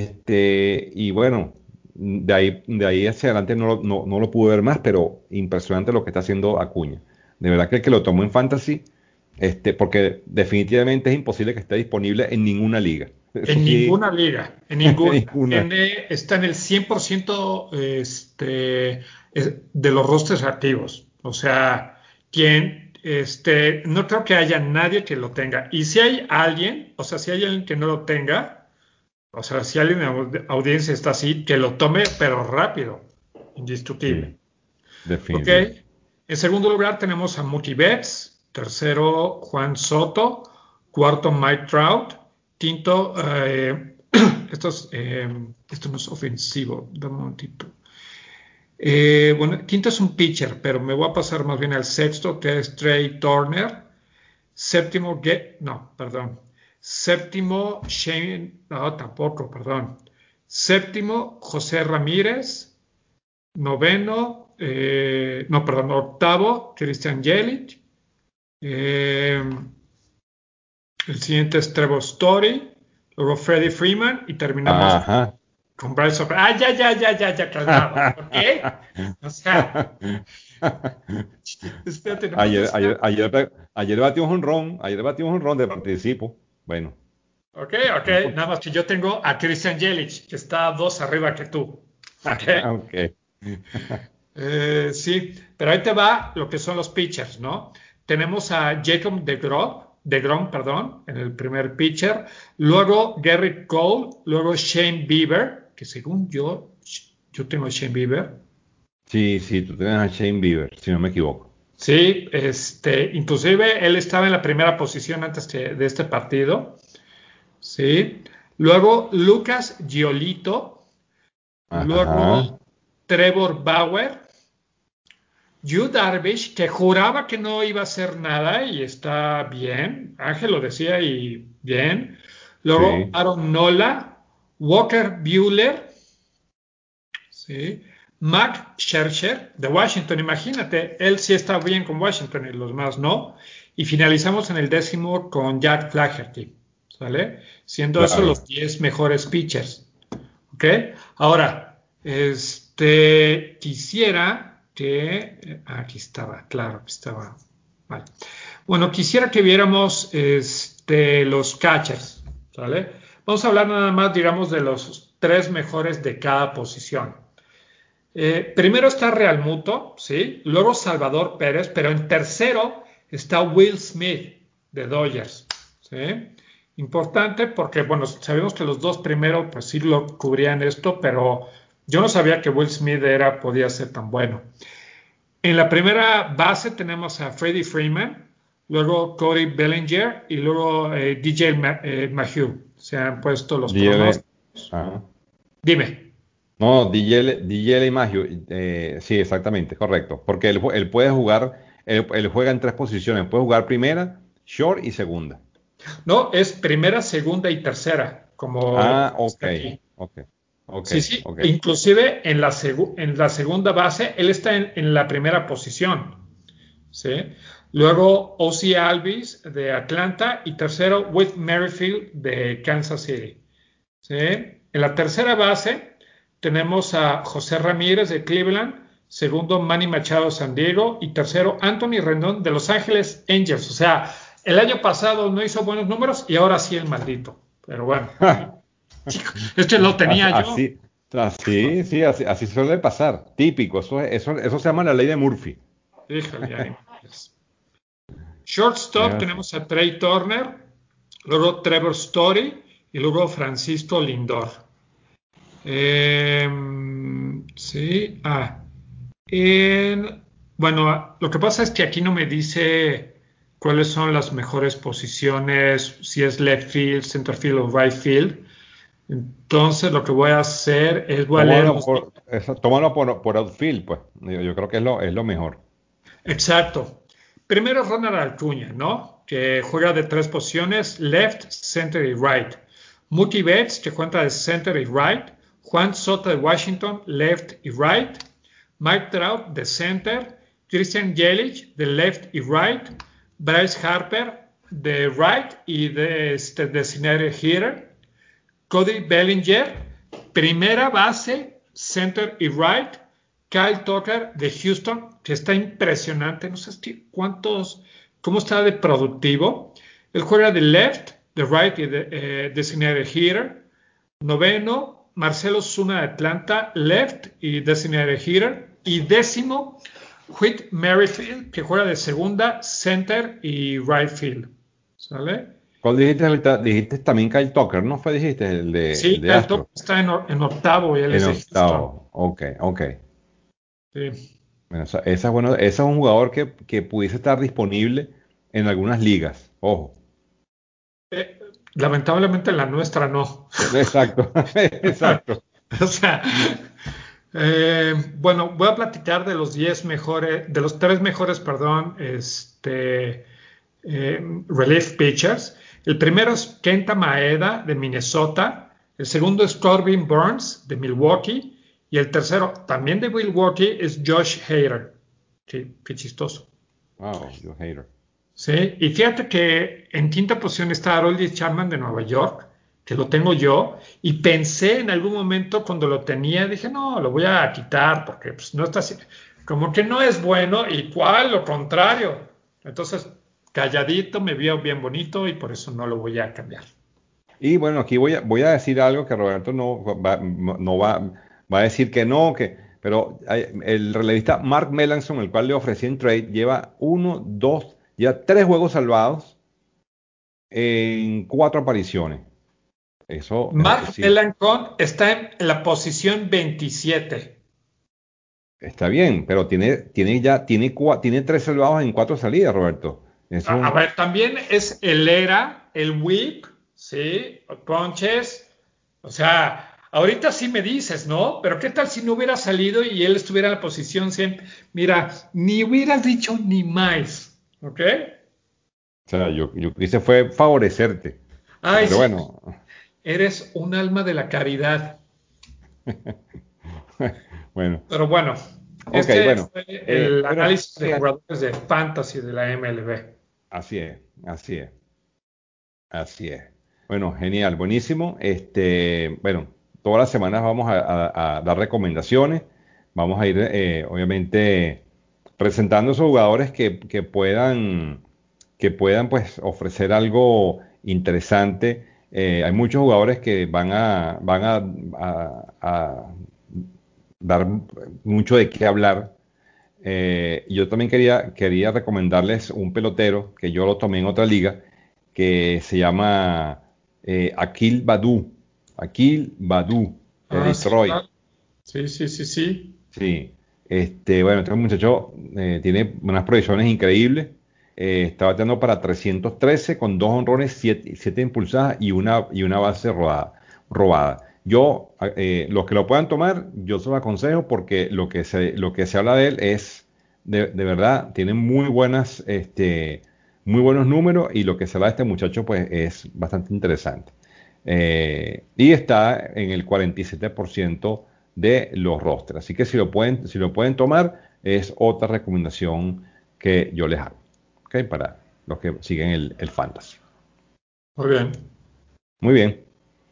[SPEAKER 1] Este, y bueno, de ahí, de ahí hacia adelante no, lo- no, no lo pude ver más, pero impresionante lo que está haciendo Acuña. De verdad que el que lo tomó en fantasy, este, porque definitivamente es imposible que esté disponible en ninguna liga. Eso
[SPEAKER 2] En
[SPEAKER 1] sí,
[SPEAKER 2] ninguna liga, en ninguna.
[SPEAKER 1] ninguna.
[SPEAKER 2] Tiene, está en el cien por ciento este, eh, de los rosters activos. O sea, quien, este, no creo que haya nadie que lo tenga. Y si hay alguien, o sea, si hay alguien que no lo tenga, o sea, si alguien en la audiencia está así, que lo tome, pero rápido, indiscutible.
[SPEAKER 1] Sí,
[SPEAKER 2] Ok.
[SPEAKER 1] definitivo.
[SPEAKER 2] En segundo lugar tenemos a Mookie Betts. Tercero, Juan Soto. Cuarto, Mike Trout. Quinto, eh, esto, es, eh, esto no es ofensivo. Dame un momentito. Eh, bueno, quinto es un pitcher, pero me voy a pasar más bien al sexto, que es Trey Turner. Séptimo, Ge- no, perdón. Séptimo, Shane, no, tampoco, perdón. Séptimo, José Ramírez. Noveno, eh, no, perdón, octavo, Christian Yelich. Eh, el siguiente es Trevor Story. Luego Freddie Freeman. Y terminamos
[SPEAKER 1] Ajá.
[SPEAKER 2] con Bryce Harper. Ah, ya, ya, ya, ya, ya, calmado. ¿Ok? O sea, espérate, nomás
[SPEAKER 1] Ayer,
[SPEAKER 2] decía.
[SPEAKER 1] ayer, ayer, ayer batimos un ron, ayer batimos un ron de participo. Bueno,
[SPEAKER 2] Ok, ok, nada más que yo tengo a Christian Yelich, que está dos arriba que tú. Ok.
[SPEAKER 1] ok.
[SPEAKER 2] Eh, sí, pero ahí te va lo que son los pitchers, ¿no? Tenemos a Jacob DeGrom, DeGrom, perdón, en el primer pitcher, luego Garrett Cole, luego Shane Bieber, que según yo, yo tengo a Shane Bieber,
[SPEAKER 1] Sí, sí, tú tienes a Shane Bieber, si no me equivoco.
[SPEAKER 2] sí, este, inclusive él estaba en la primera posición antes que- de este partido, sí, luego Lucas Giolito,
[SPEAKER 1] Ajá.
[SPEAKER 2] luego Trevor Bauer, Yu Darvish, que juraba que no iba a hacer nada y está bien. Ángel lo decía y bien. Luego
[SPEAKER 1] Sí.
[SPEAKER 2] Aaron Nola, Walker Buehler, ¿sí? Mac Scherzer de Washington. Imagínate, él sí está bien con Washington y los más no. Y finalizamos en el décimo con Jack Flaherty, ¿sale? Siendo esos los
[SPEAKER 1] Claro.
[SPEAKER 2] diez mejores pitchers. ¿Ok? Ahora, este, quisiera que, eh, aquí estaba, claro, aquí estaba, vale. Bueno, quisiera que viéramos este, los catchers, ¿sale? Vamos a hablar nada más, digamos, de los tres mejores de cada posición. Eh, primero está Real Muto, ¿sí? Luego Salvador Pérez, pero en tercero está Will Smith de Dodgers. ¿Sí? Importante porque, bueno, sabemos que los dos primeros pues sí lo cubrían esto, pero yo no sabía que Will Smith era, podía ser tan bueno. En la primera base tenemos a Freddie Freeman, luego Cody Bellinger y luego eh, D J Ma- eh, Mahu. Se han puesto los
[SPEAKER 1] D L,
[SPEAKER 2] pronósticos.
[SPEAKER 1] ajá.
[SPEAKER 2] Dime.
[SPEAKER 1] No, D J, D J Maggio, eh, sí, exactamente, correcto. Porque él, ju- él puede jugar, él, él juega en tres posiciones. Puede jugar primera, short y segunda.
[SPEAKER 2] No, es primera, segunda y tercera, como
[SPEAKER 1] Ah, ok,
[SPEAKER 2] está aquí.
[SPEAKER 1] ok, ok,
[SPEAKER 2] Sí, sí,
[SPEAKER 1] ok.
[SPEAKER 2] inclusive en la, segu- en la segunda base, él está en, en la primera posición. ¿Sí? Luego Ozzie Alvis de Atlanta y tercero Whit Merrifield de Kansas City. ¿Sí? En la tercera base tenemos a José Ramírez de Cleveland, segundo Manny Machado de San Diego y tercero Anthony Rendón de Los Ángeles Angels. O sea, el año pasado no hizo buenos números y ahora sí el maldito. Pero bueno, este lo
[SPEAKER 1] Así,
[SPEAKER 2] tenía yo.
[SPEAKER 1] así, así, sí, así, así suele pasar. Típico, eso, es- eso, eso se llama la ley de Murphy.
[SPEAKER 2] Híjole, ahí. Shortstop
[SPEAKER 1] Es así.
[SPEAKER 2] tenemos a Trey Turner, luego Trevor Story y luego Francisco Lindor. Eh, sí, ah, en- bueno, lo que pasa es que aquí no me dice cuáles son las mejores posiciones, si es left field, center field o right field. Entonces lo que voy a hacer es voy a leer
[SPEAKER 1] Tómalo
[SPEAKER 2] los...
[SPEAKER 1] por, eso, tómalo por, por outfield, pues. Yo, yo creo que es lo, es lo mejor.
[SPEAKER 2] Exacto. Primero Ronald Acuña, ¿no? Que juega de tres posiciones, left, center y right. Mookie Betts, que cuenta de center y right. Juan Soto de Washington, left y right. Mike Trout de center. Christian Yelich de left y right. Bryce Harper de right y de este, designated hitter. Cody Bellinger, primera base, center y right. Kyle Tucker de Houston, que está impresionante, no sé cuántos, cómo está de productivo. Él juega de left, de right y de eh, designated hitter. Noveno, Marcelo Zuna de Atlanta, left y designated hitter. Y décimo, Whit Merrifield, que juega de segunda, center y right field. ¿Sale?
[SPEAKER 1] ¿Cuál dijiste ahorita? Dijiste también Kyle Tucker, ¿no fue? Dijiste el de, el
[SPEAKER 2] Sí,
[SPEAKER 1] de
[SPEAKER 2] Kyle Tucker
[SPEAKER 1] Astro.
[SPEAKER 2] está en, en octavo y él es
[SPEAKER 1] En
[SPEAKER 2] de Houston.
[SPEAKER 1] octavo. Ok, ok.
[SPEAKER 2] Sí.
[SPEAKER 1] Bueno, esa, esa es bueno, ese es un jugador que, que pudiese estar disponible en algunas ligas. Ojo.
[SPEAKER 2] Eh, lamentablemente la nuestra no.
[SPEAKER 1] Exacto, exacto.
[SPEAKER 2] O sea, eh, bueno, voy a platicar de los diez mejores, de los tres mejores, perdón, este, eh, relief pitchers. El primero es Kenta Maeda de Minnesota. El segundo es Corbin Burns de Milwaukee. Y el tercero, también de Milwaukee, es Josh Hader. Qué, qué chistoso.
[SPEAKER 1] Wow, you're a hater.
[SPEAKER 2] Sí, y fíjate que en quinta posición está Harold Chapman de Nueva York, que lo tengo yo, y pensé en algún momento cuando lo tenía, dije, no, lo voy a quitar porque pues, no está así, como que no es bueno, y cuál, lo contrario. Entonces, calladito, me vio bien bonito y por eso no lo voy a cambiar.
[SPEAKER 1] Y bueno, aquí voy a, voy a decir algo que Roberto no va, no va, va a decir que no, que, pero hay- el relevista Mark Melanson, el cual le ofrecí en trade, lleva uno, dos, ya tres juegos salvados en cuatro apariciones. Eso, eh,
[SPEAKER 2] Mark
[SPEAKER 1] sí,
[SPEAKER 2] Melancon está en la posición veintisiete.
[SPEAKER 1] está bien, pero tiene, tiene ya, tiene, cua- tiene tres salvados en cuatro salidas, Roberto.
[SPEAKER 2] A, a
[SPEAKER 1] Eso,
[SPEAKER 2] ver, también es el ERA, el whip, ¿sí? Ponches. O sea, ahorita sí me dices, ¿no? Pero ¿qué tal si no hubiera salido y él estuviera en la posición cien? Mira, ni hubieras dicho ni más, ¿ok?
[SPEAKER 1] o sea, yo, yo quise fue favorecerte,
[SPEAKER 2] Ay,
[SPEAKER 1] pero
[SPEAKER 2] sí,
[SPEAKER 1] bueno,
[SPEAKER 2] eres un alma de la caridad.
[SPEAKER 1] bueno,
[SPEAKER 2] Pero bueno,
[SPEAKER 1] ok,
[SPEAKER 2] este
[SPEAKER 1] bueno,
[SPEAKER 2] fue
[SPEAKER 1] eh,
[SPEAKER 2] el
[SPEAKER 1] bueno,
[SPEAKER 2] análisis de jugadores de fantasy de la M L B.
[SPEAKER 1] así es, así es. Así es. Bueno, genial, buenísimo. Este, bueno, todas las semanas vamos a, a- a dar recomendaciones. Vamos a ir, eh, obviamente, presentando esos jugadores que, que puedan, que puedan, pues, ofrecer algo interesante. Eh, hay muchos jugadores que van a, van a, a- a dar mucho de qué hablar Eh, yo también quería, quería recomendarles un pelotero que yo lo tomé en otra liga, que se llama eh, Akil Badu. Akil Badu, de
[SPEAKER 2] Ah, sí,
[SPEAKER 1] Detroit.
[SPEAKER 2] claro. Sí, sí, sí, sí.
[SPEAKER 1] Sí, este, bueno, este muchacho eh, tiene unas proyecciones increíbles. Eh, está bateando para trescientos trece con dos honrones, siete impulsadas y una, y una base rodada, robada. Yo, eh, los que lo puedan tomar, yo se lo aconsejo porque lo que se, lo que se habla de él es, de, de verdad, tiene muy buenas, este, muy buenos números y lo que se habla de este muchacho, pues, es bastante interesante. Eh, y está en el cuarenta y siete por ciento de los rosters. Así que si lo pueden, si lo pueden tomar, es otra recomendación que yo les hago. ¿Ok? Para los que siguen el, el Fantasy.
[SPEAKER 2] Muy bien.
[SPEAKER 1] Muy bien.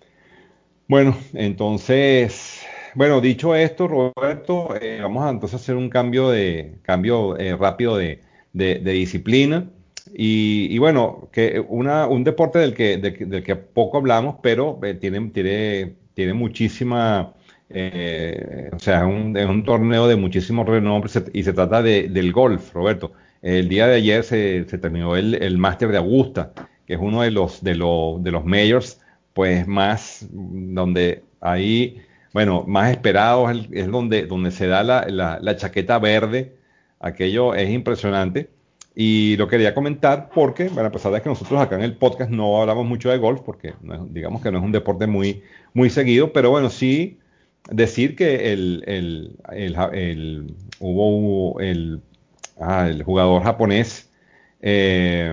[SPEAKER 1] Bueno, entonces, bueno, dicho esto, Roberto, eh, vamos a entonces hacer un cambio de cambio eh, rápido de, de- de disciplina. Y, y bueno, que una, un deporte del que, de que- del que poco hablamos, pero eh, tiene, tiene, tiene muchísima, eh, o sea, es un, es un torneo de muchísimo renombre se- y se trata de- del golf, Roberto. El día de ayer se, se terminó el, el Máster de Augusta, que es uno de los, de los, de los majors pues más donde ahí, bueno, más esperado es, el- es donde, donde se da la, la- la chaqueta verde. Aquello es impresionante. Y lo quería comentar porque, bueno, a pesar de que nosotros acá en el podcast no hablamos mucho de golf, porque no es- digamos que no es un deporte muy, muy seguido, pero bueno, sí decir que el, el, el, ja- el- hubo el, ah, el jugador japonés, eh,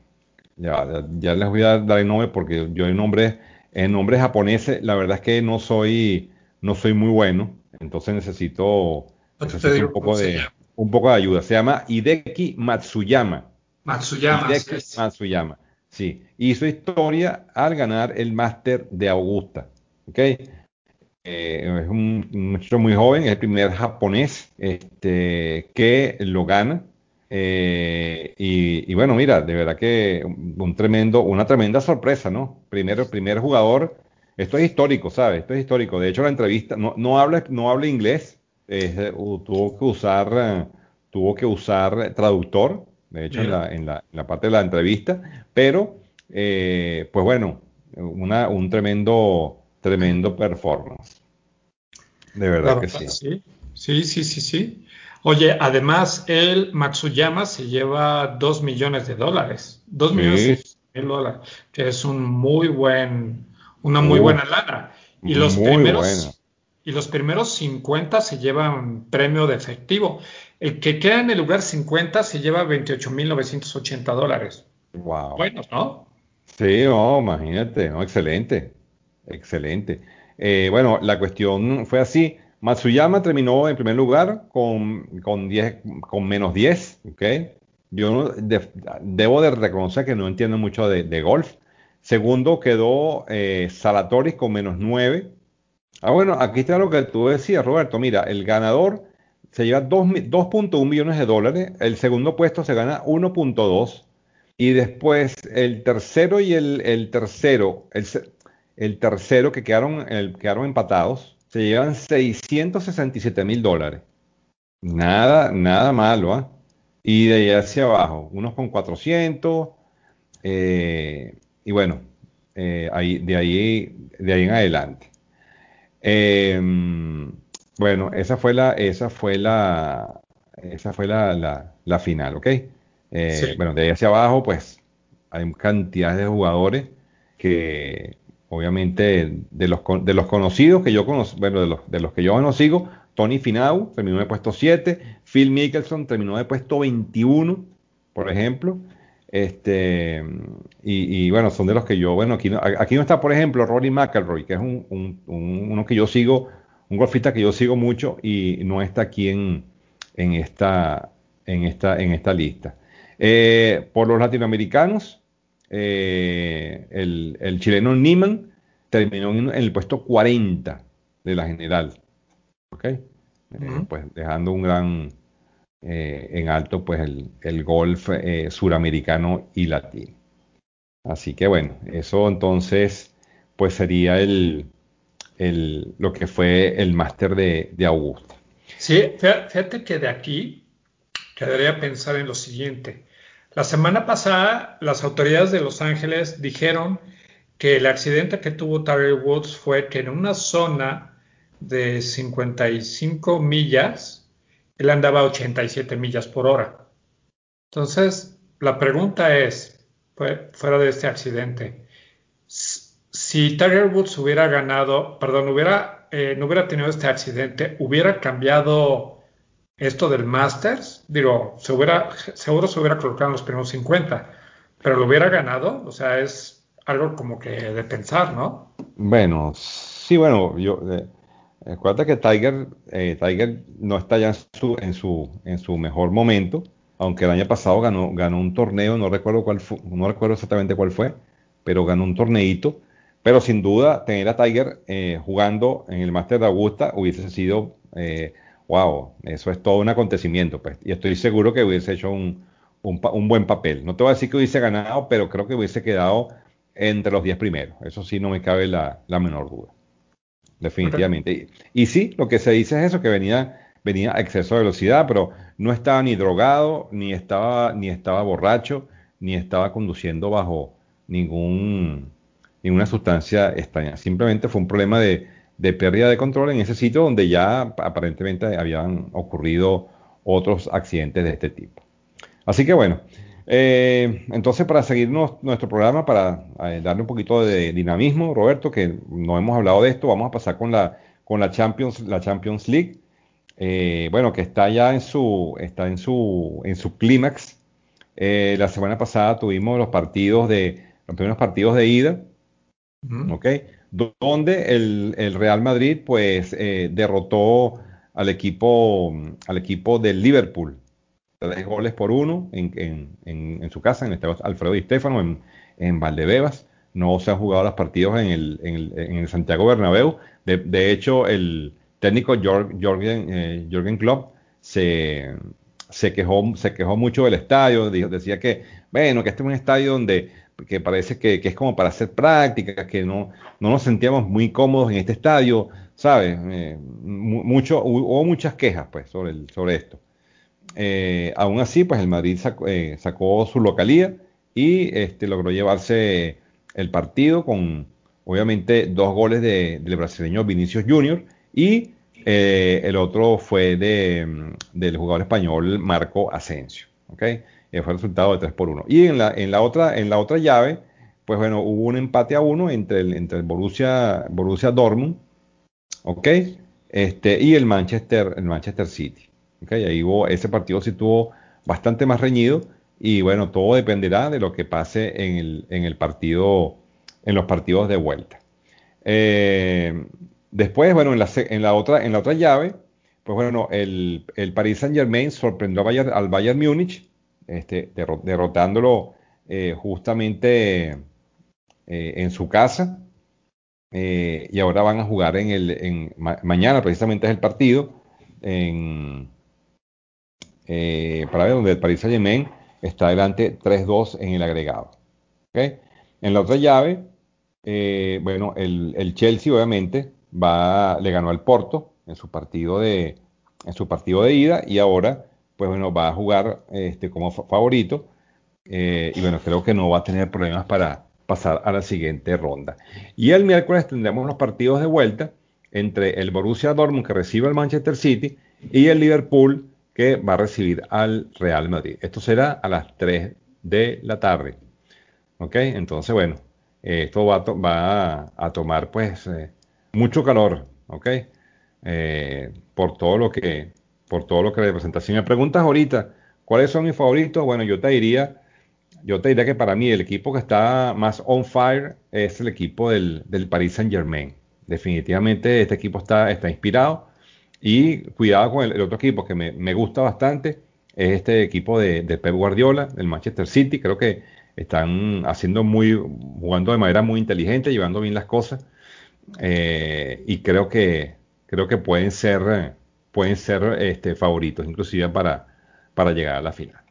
[SPEAKER 1] ya, ya, ya les voy a dar el nombre porque yo en nombres, en nombres japoneses, la verdad es que no soy, no soy muy bueno, entonces necesito,
[SPEAKER 2] Ahorita te
[SPEAKER 1] necesito un
[SPEAKER 2] digo cómo
[SPEAKER 1] poco
[SPEAKER 2] se
[SPEAKER 1] de,
[SPEAKER 2] llama.
[SPEAKER 1] un poco de ayuda. Se llama Hideki Matsuyama.
[SPEAKER 2] Matsuyama, sí,
[SPEAKER 1] Hideki
[SPEAKER 2] sí.
[SPEAKER 1] Matsuyama, sí. Hizo historia al ganar el Máster de Augusta. ¿Ok? Eh, es un, un muchacho muy joven, es el primer japonés este, que lo gana. Eh, y, y bueno, mira, de verdad que un, un tremendo, una tremenda sorpresa, ¿no? Primero, primer jugador, esto es histórico, ¿sabes? Esto es histórico. De hecho, la entrevista, no, no habla, no habla inglés, eh, u- tuvo que usar, eh, tuvo que usar traductor, de hecho, en
[SPEAKER 2] Mira.
[SPEAKER 1] la, en la, en la parte de la entrevista, pero, eh, pues bueno, una, un tremendo, tremendo performance. De
[SPEAKER 2] La
[SPEAKER 1] verdad que
[SPEAKER 2] verdad,
[SPEAKER 1] sí.
[SPEAKER 2] sí. Sí, sí, sí, sí. Oye, además, el Matsuyama se lleva dos millones de dólares. Dos millones
[SPEAKER 1] Sí.
[SPEAKER 2] de dólares, que es un muy buen, una muy
[SPEAKER 1] Uf,
[SPEAKER 2] buena lana. Y los
[SPEAKER 1] muy buena.
[SPEAKER 2] primeros, y los primeros cincuenta se llevan premio de efectivo. El que queda en el lugar cincuenta se lleva veintiocho mil novecientos ochenta dólares.
[SPEAKER 1] Wow.
[SPEAKER 2] Buenos, ¿no?
[SPEAKER 1] Sí, no, imagínate, no, excelente. Excelente. Eh, bueno, la cuestión fue así. Matsuyama terminó en primer lugar con, con diez, con menos diez, ¿ok? Yo no- de- debo de reconocer que no entiendo mucho de, de golf. Segundo quedó eh, Salatoris con menos nueve. Ah, bueno, aquí está lo que tú decías, Roberto. Mira, el ganador se lleva dos mi- dos punto uno millones de dólares, el segundo puesto se gana uno punto dos y después el tercero y el, el tercero, el, se- el tercero que quedaron, el- quedaron empatados, se llevan seiscientos sesenta y siete mil dólares. Nada, nada malo, ¿ah? Y de ahí hacia abajo, unos con cuatrocientos, eh, y bueno, eh, ahí, de ahí, de ahí en adelante. Eh, bueno, esa fue la, esa fue la, esa fue la, la, la final, ¿ok?
[SPEAKER 2] Sí.
[SPEAKER 1] Eh, bueno, de ahí hacia abajo, pues hay cantidad de jugadores que, obviamente, de los, con- de los conocidos que yo conozco, bueno, de los, de los que yo no sigo, Tony Finau terminó de puesto siete, Phil Mickelson terminó de puesto veintiuno, por ejemplo. Este, y, y, bueno, son de los que yo, bueno, aquí no, a- aquí no está, por ejemplo, Rory McIlroy, que es un, un- un- uno que yo sigo, un golfista que yo sigo mucho y no está aquí en, en esta, en esta, en esta lista. Eh, por los latinoamericanos, eh, el, el chileno Niemann terminó en, en el puesto cuarenta de la general, ¿ok? Eh,
[SPEAKER 2] Ujú.
[SPEAKER 1] pues dejando un gran, eh, en alto pues el, el golf eh, suramericano y latino. Así que bueno, eso entonces pues sería el, el- lo que fue el máster de, de Augusta.
[SPEAKER 2] Sí, fí- fíjate que de aquí. quedaría pensar en lo siguiente. La semana pasada, las autoridades de Los Ángeles dijeron que el accidente que tuvo Tiger Woods fue que en una zona de cincuenta y cinco millas, él andaba a ochenta y siete millas por hora. Entonces, la pregunta es, fuera de este accidente, si Tiger Woods hubiera ganado, perdón, hubiera, eh, no hubiera tenido este accidente, ¿hubiera cambiado esto del Masters? Digo, se hubiera, seguro se hubiera colocado en los primeros cincuenta, pero lo hubiera ganado, o sea, es algo como que de pensar, ¿no?
[SPEAKER 1] Bueno, sí, bueno, yo eh, acuérdate que Tiger, eh, Tiger no está ya en su, en su, en su mejor momento, aunque el año pasado ganó, ganó un torneo, no recuerdo cuál fu- no recuerdo exactamente cuál fue, pero ganó un torneito. Pero sin duda, tener a Tiger eh, jugando en el Master de Augusta hubiese sido, eh, wow, eso es todo un acontecimiento, pues. Y estoy seguro que hubiese hecho un, un, pa- un buen papel. No te voy a decir que hubiese ganado, pero creo que hubiese quedado entre los diez primeros. Eso sí, no me cabe la, la menor duda.
[SPEAKER 2] Ok.
[SPEAKER 1] Definitivamente. Y, y sí, lo que se dice es eso, que venía, venía a exceso de velocidad, pero no estaba ni drogado, ni estaba, ni estaba borracho, ni estaba conduciendo bajo ningún, ninguna sustancia extraña. Simplemente fue un problema de, de pérdida de control en ese sitio donde ya aparentemente habían ocurrido otros accidentes de este tipo. Así que bueno, eh, entonces para seguirnos nuestro programa, para eh, darle un poquito de dinamismo, Roberto, que no hemos hablado de esto, vamos a pasar con la, con la Champions, la Champions League, eh, bueno, que está ya en su, está en su, en su clímax. Eh, la semana pasada tuvimos los partidos de, los primeros partidos de ida,
[SPEAKER 2] Ujú.
[SPEAKER 1] ¿ok? Do- Donde el, el Real Madrid, pues, eh, derrotó al equipo, al equipo del Liverpool tres goles por uno en, en- en- en su casa, en el estadio Alfredo Di Stéfano, en, en Valdebebas. No se han jugado los partidos en el, en el- en el Santiago Bernabéu. De, de hecho, el técnico Jor- Jürgen, eh, Jürgen Klopp se, se quejó, se quejó mucho del estadio. Dijo- decía que, bueno, que este es un estadio donde que parece que, que es como para hacer prácticas, que no, no nos sentíamos muy cómodos en este estadio, ¿sabes? Eh, mu- mucho, hubo muchas quejas, pues, sobre, el- sobre esto. Eh, aún así, pues el Madrid sacó, eh, sacó su localía y este, logró llevarse el partido con, obviamente, dos goles de- del brasileño Vinicius Junior y eh, el otro fue de, mm, del jugador español Marco Asensio. ¿Ok? Eh, fue el resultado de tres por uno. Y en la, en la otra, en la otra llave, pues bueno, hubo un empate a uno entre el, entre el Borussia, Borussia Dortmund, ¿ok? Este, y el Manchester, el Manchester City. ¿Ok? Ahí hubo, ese partido sí tuvo bastante más reñido y bueno, todo dependerá de lo que pase en el, en el partido, en los partidos de vuelta. Eh, después, bueno, en la, se- en la otra, en la otra llave, pues bueno, el, el Paris Saint-Germain sorprendió a Bayern- al Bayern Múnich, este, derro- derrotándolo eh, justamente eh, en su casa, eh, y ahora van a jugar en el, en, ma- mañana precisamente es el partido, en, eh, para ver donde el Paris Saint-Germain está adelante tres dos en el agregado. ¿Ok? En la otra llave, eh, bueno, el, el Chelsea obviamente va, le ganó al Porto en su partido de, en su partido de ida y ahora, pues bueno, va a jugar este, como fa- favorito, eh, y bueno, creo que no va a tener problemas para pasar a la siguiente ronda. Y el miércoles tendremos los partidos de vuelta entre el Borussia Dortmund que recibe al Manchester City y el Liverpool que va a recibir al Real Madrid. Esto será a las tres de la tarde. ¿Ok? Entonces, bueno, eh, esto va a, to- va a- a tomar pues eh, mucho calor. ¿Ok? Eh, por todo lo que, por todo lo que representa. Si me preguntas ahorita cuáles son mis favoritos, bueno, yo te diría yo te diría que para mí el equipo que está más on fire es el equipo del, del Paris Saint-Germain. Definitivamente este equipo está, está inspirado y cuidado con el, el otro equipo que me, me gusta bastante, es este equipo de, de Pep Guardiola, del Manchester City. Creo que están haciendo muy, jugando de manera muy inteligente, llevando bien las cosas, eh, y creo que, creo que pueden ser, eh, pueden ser este, favoritos, inclusive para, para llegar a la final.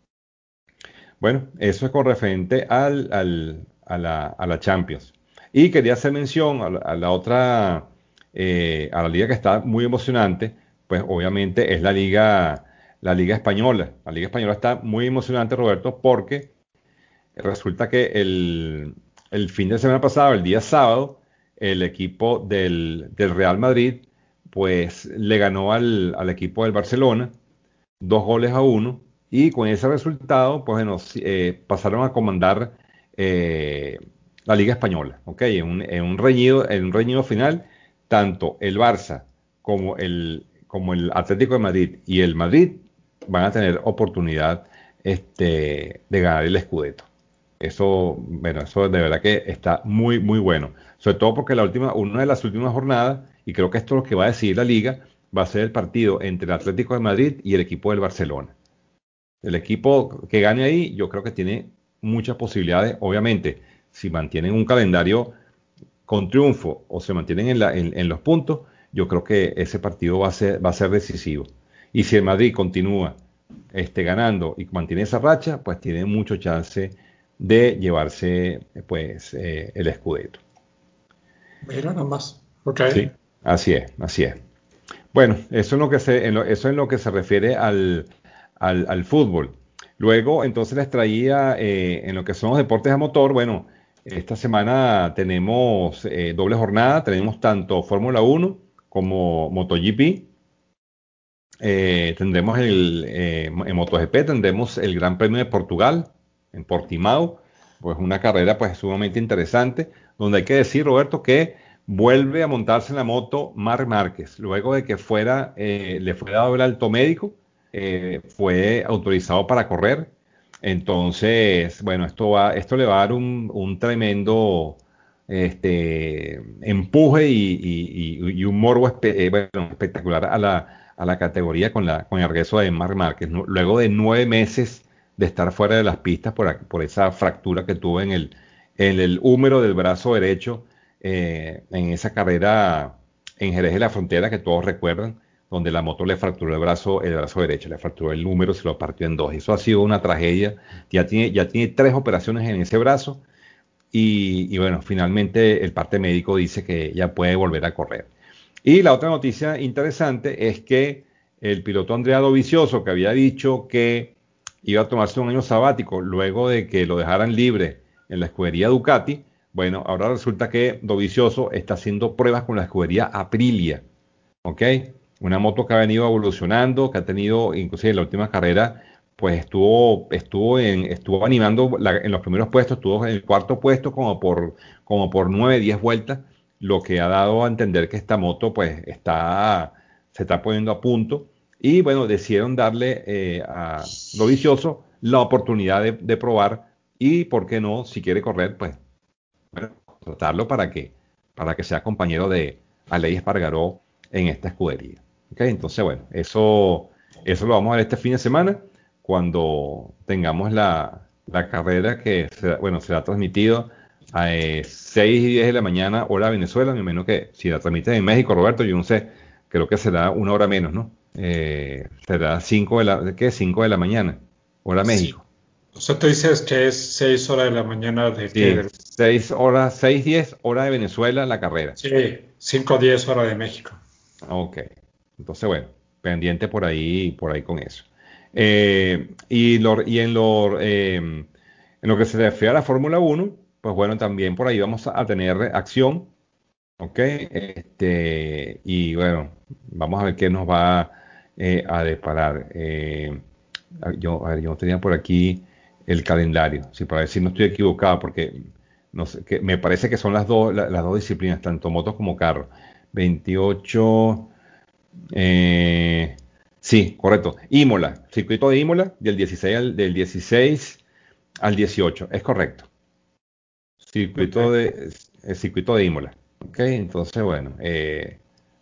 [SPEAKER 1] Bueno, eso es con referente al, al- a la, a la Champions. Y quería hacer mención a la, a la otra, eh, a la liga que está muy emocionante, pues obviamente es la liga, la Liga Española. La Liga Española está muy emocionante, Roberto, porque resulta que el, el fin de semana pasado, el día sábado, el equipo del, del Real Madrid, pues le ganó al, al equipo del Barcelona dos goles a uno, y con ese resultado, pues bueno, si- eh, pasaron a comandar eh, la Liga Española, ¿ok? En un, en un reñido, en un reñido final, tanto el Barça como el, como el Atlético de Madrid y el Madrid van a tener oportunidad este, de ganar el Scudetto. Eso, bueno, eso de verdad que está muy, muy bueno. Sobre todo porque la última, una de las últimas jornadas, y creo que esto es lo que va a decidir la liga, va a ser el partido entre el Atlético de Madrid y el equipo del Barcelona. El equipo que gane ahí, yo creo que tiene muchas posibilidades. Obviamente, si mantienen un calendario con triunfo o se mantienen en, la- en- en los puntos, yo creo que ese partido va a ser, va a ser decisivo. Y si el Madrid continúa este, ganando y mantiene esa racha, pues tiene mucho chance de llevarse pues eh, el Scudetto.
[SPEAKER 2] Mira nada más. Ok.
[SPEAKER 1] Sí, así es, así es. Bueno, eso es lo que se, en lo- eso es lo que se refiere al, al, al fútbol. Luego, entonces les traía eh, en lo que son los deportes a motor. Bueno, esta semana tenemos eh, doble jornada, tenemos tanto Fórmula Uno como MotoGP. Eh, tendremos el, eh, en MotoGP tendremos el Gran Premio de Portugal en Portimao, pues una carrera pues sumamente interesante, donde hay que decir, Roberto, que vuelve a montarse en la moto Marc Márquez, luego de que fuera, eh, le fue dado el alto médico, eh, fue autorizado para correr. Entonces, bueno, esto va, esto le va a dar un, un tremendo este, empuje y, y- y- y un morbo espe- eh, bueno, espectacular a la, a la categoría con, la, con el regreso de Marc Márquez, ¿no? Luego de nueve meses de estar fuera de las pistas por, a- por esa fractura que tuvo en el, en el húmero del brazo derecho eh, en esa carrera en Jerez de la Frontera que todos recuerdan, donde la moto le fracturó el brazo, el brazo derecho, le fracturó el húmero, se lo partió en dos. Eso ha sido una tragedia. Ya tiene, ya tiene tres operaciones en ese brazo y, y bueno, finalmente el parte médico dice que ya puede volver a correr. Y la otra noticia interesante es que el piloto Andrea Dovizioso, que había dicho que iba a tomarse un año sabático luego de que lo dejaran libre en la escudería Ducati, bueno, ahora resulta que Dovizioso está haciendo pruebas con la escudería Aprilia, ¿ok? Una moto que ha venido evolucionando, que ha tenido, inclusive en la última carrera, pues estuvo, estuvo, en, estuvo animando la- en los primeros puestos, estuvo en el cuarto puesto como por, como por nueve, diez vueltas, lo que ha dado a entender que esta moto pues está, se está poniendo a punto. Y bueno, decidieron darle eh, a Dovizioso la oportunidad de, de probar y, ¿por qué no? Si quiere correr, pues bueno, tratarlo para que, para que sea compañero de Aleix Espargaró en esta escudería. ¿Ok? Entonces, bueno, eso, eso lo vamos a ver este fin de semana cuando tengamos la, la carrera que será, bueno, será transmitido a eh, seis y diez de la mañana, hora Venezuela. Me imagino que si la transmiten en México, Roberto, yo no sé, creo que será una hora menos, ¿no? Eh, será cinco de la, ¿qué? cinco de la mañana, hora
[SPEAKER 2] Sí.
[SPEAKER 1] México.
[SPEAKER 2] O sea, tú dices que es seis horas de la mañana de qué?
[SPEAKER 1] Sí,
[SPEAKER 2] Del-
[SPEAKER 1] seis horas, seis diez, hora de Venezuela, la carrera.
[SPEAKER 2] sí, cinco o diez horas de México.
[SPEAKER 1] Ok. Entonces, bueno, pendiente por ahí, por ahí con eso. Eh, y, lo- y en lo, eh, en lo que se refiere a la Fórmula Uno, pues bueno, también por ahí vamos a tener acción, ¿ok? Este, y bueno, vamos a ver qué nos va eh, a deparar. Eh, a- yo, a ver, yo tenía por aquí el calendario, sí, para ver si no estoy equivocado, porque no sé, que me parece que son las dos, la- las dos disciplinas, tanto motos como carros. veintiocho, eh, sí, correcto. Imola, circuito de Imola, del dieciséis al, del dieciséis al dieciocho, es correcto.
[SPEAKER 2] Ok.
[SPEAKER 1] Circuito de, el circuito de Imola. Ok, entonces, bueno, eh,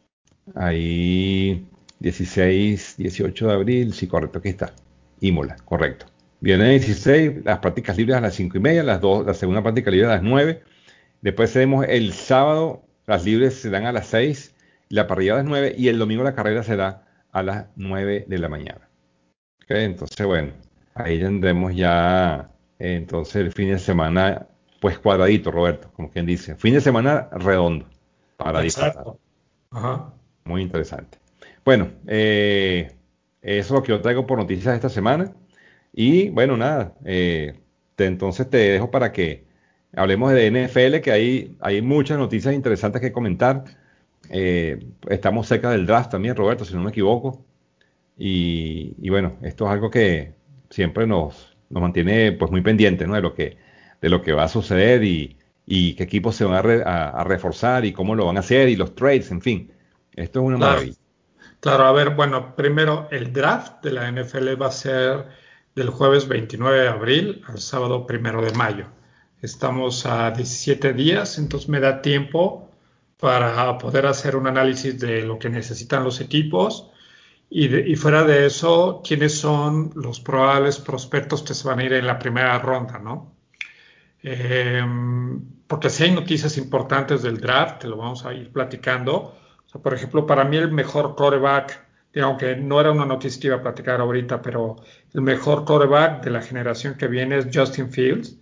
[SPEAKER 1] ahí dieciséis, dieciocho de abril, sí, correcto, aquí está. Imola, correcto. Viene el dieciséis, las prácticas libres a las cinco y media, las dos, la segunda práctica libre a las nueve. Después tenemos el sábado, las libres serán a las seis, la parrilla a las nueve y el domingo la carrera será a las nueve de la mañana. Ok, entonces, bueno, ahí tendremos ya eh, entonces el fin de semana, pues cuadradito, Roberto, como quien dice. Fin de semana redondo para disfrutar.
[SPEAKER 2] Exacto. Ajá.
[SPEAKER 1] Muy interesante. Bueno, eh, eso es lo que yo traigo por noticias esta semana. Y bueno, nada, eh, te- entonces te dejo para que hablemos de N F L, que hay, hay muchas noticias interesantes que comentar. Eh, estamos cerca del draft también, Roberto, si no me equivoco. Y, y bueno, esto es algo que siempre nos, nos mantiene pues muy pendientes, ¿no? De lo que, de lo que va a suceder y, y qué equipos se van a, re- a- a reforzar y cómo lo van a hacer y los trades, en fin. Esto es una
[SPEAKER 2] Claro,
[SPEAKER 1] maravilla.
[SPEAKER 2] claro. A ver, bueno, primero el draft de la N F L va a ser del jueves veintinueve de abril al sábado primero de mayo. Estamos a diecisiete días, entonces me da tiempo para poder hacer un análisis de lo que necesitan los equipos y, de- y fuera de eso, quiénes son los probables prospectos que se van a ir en la primera ronda, ¿no? Eh, Porque si hay noticias importantes del draft, te lo vamos a ir platicando. O sea, por ejemplo, para mí el mejor quarterback, aunque no era una noticia que iba a platicar ahorita, pero el mejor quarterback de la generación que viene es Justin Fields.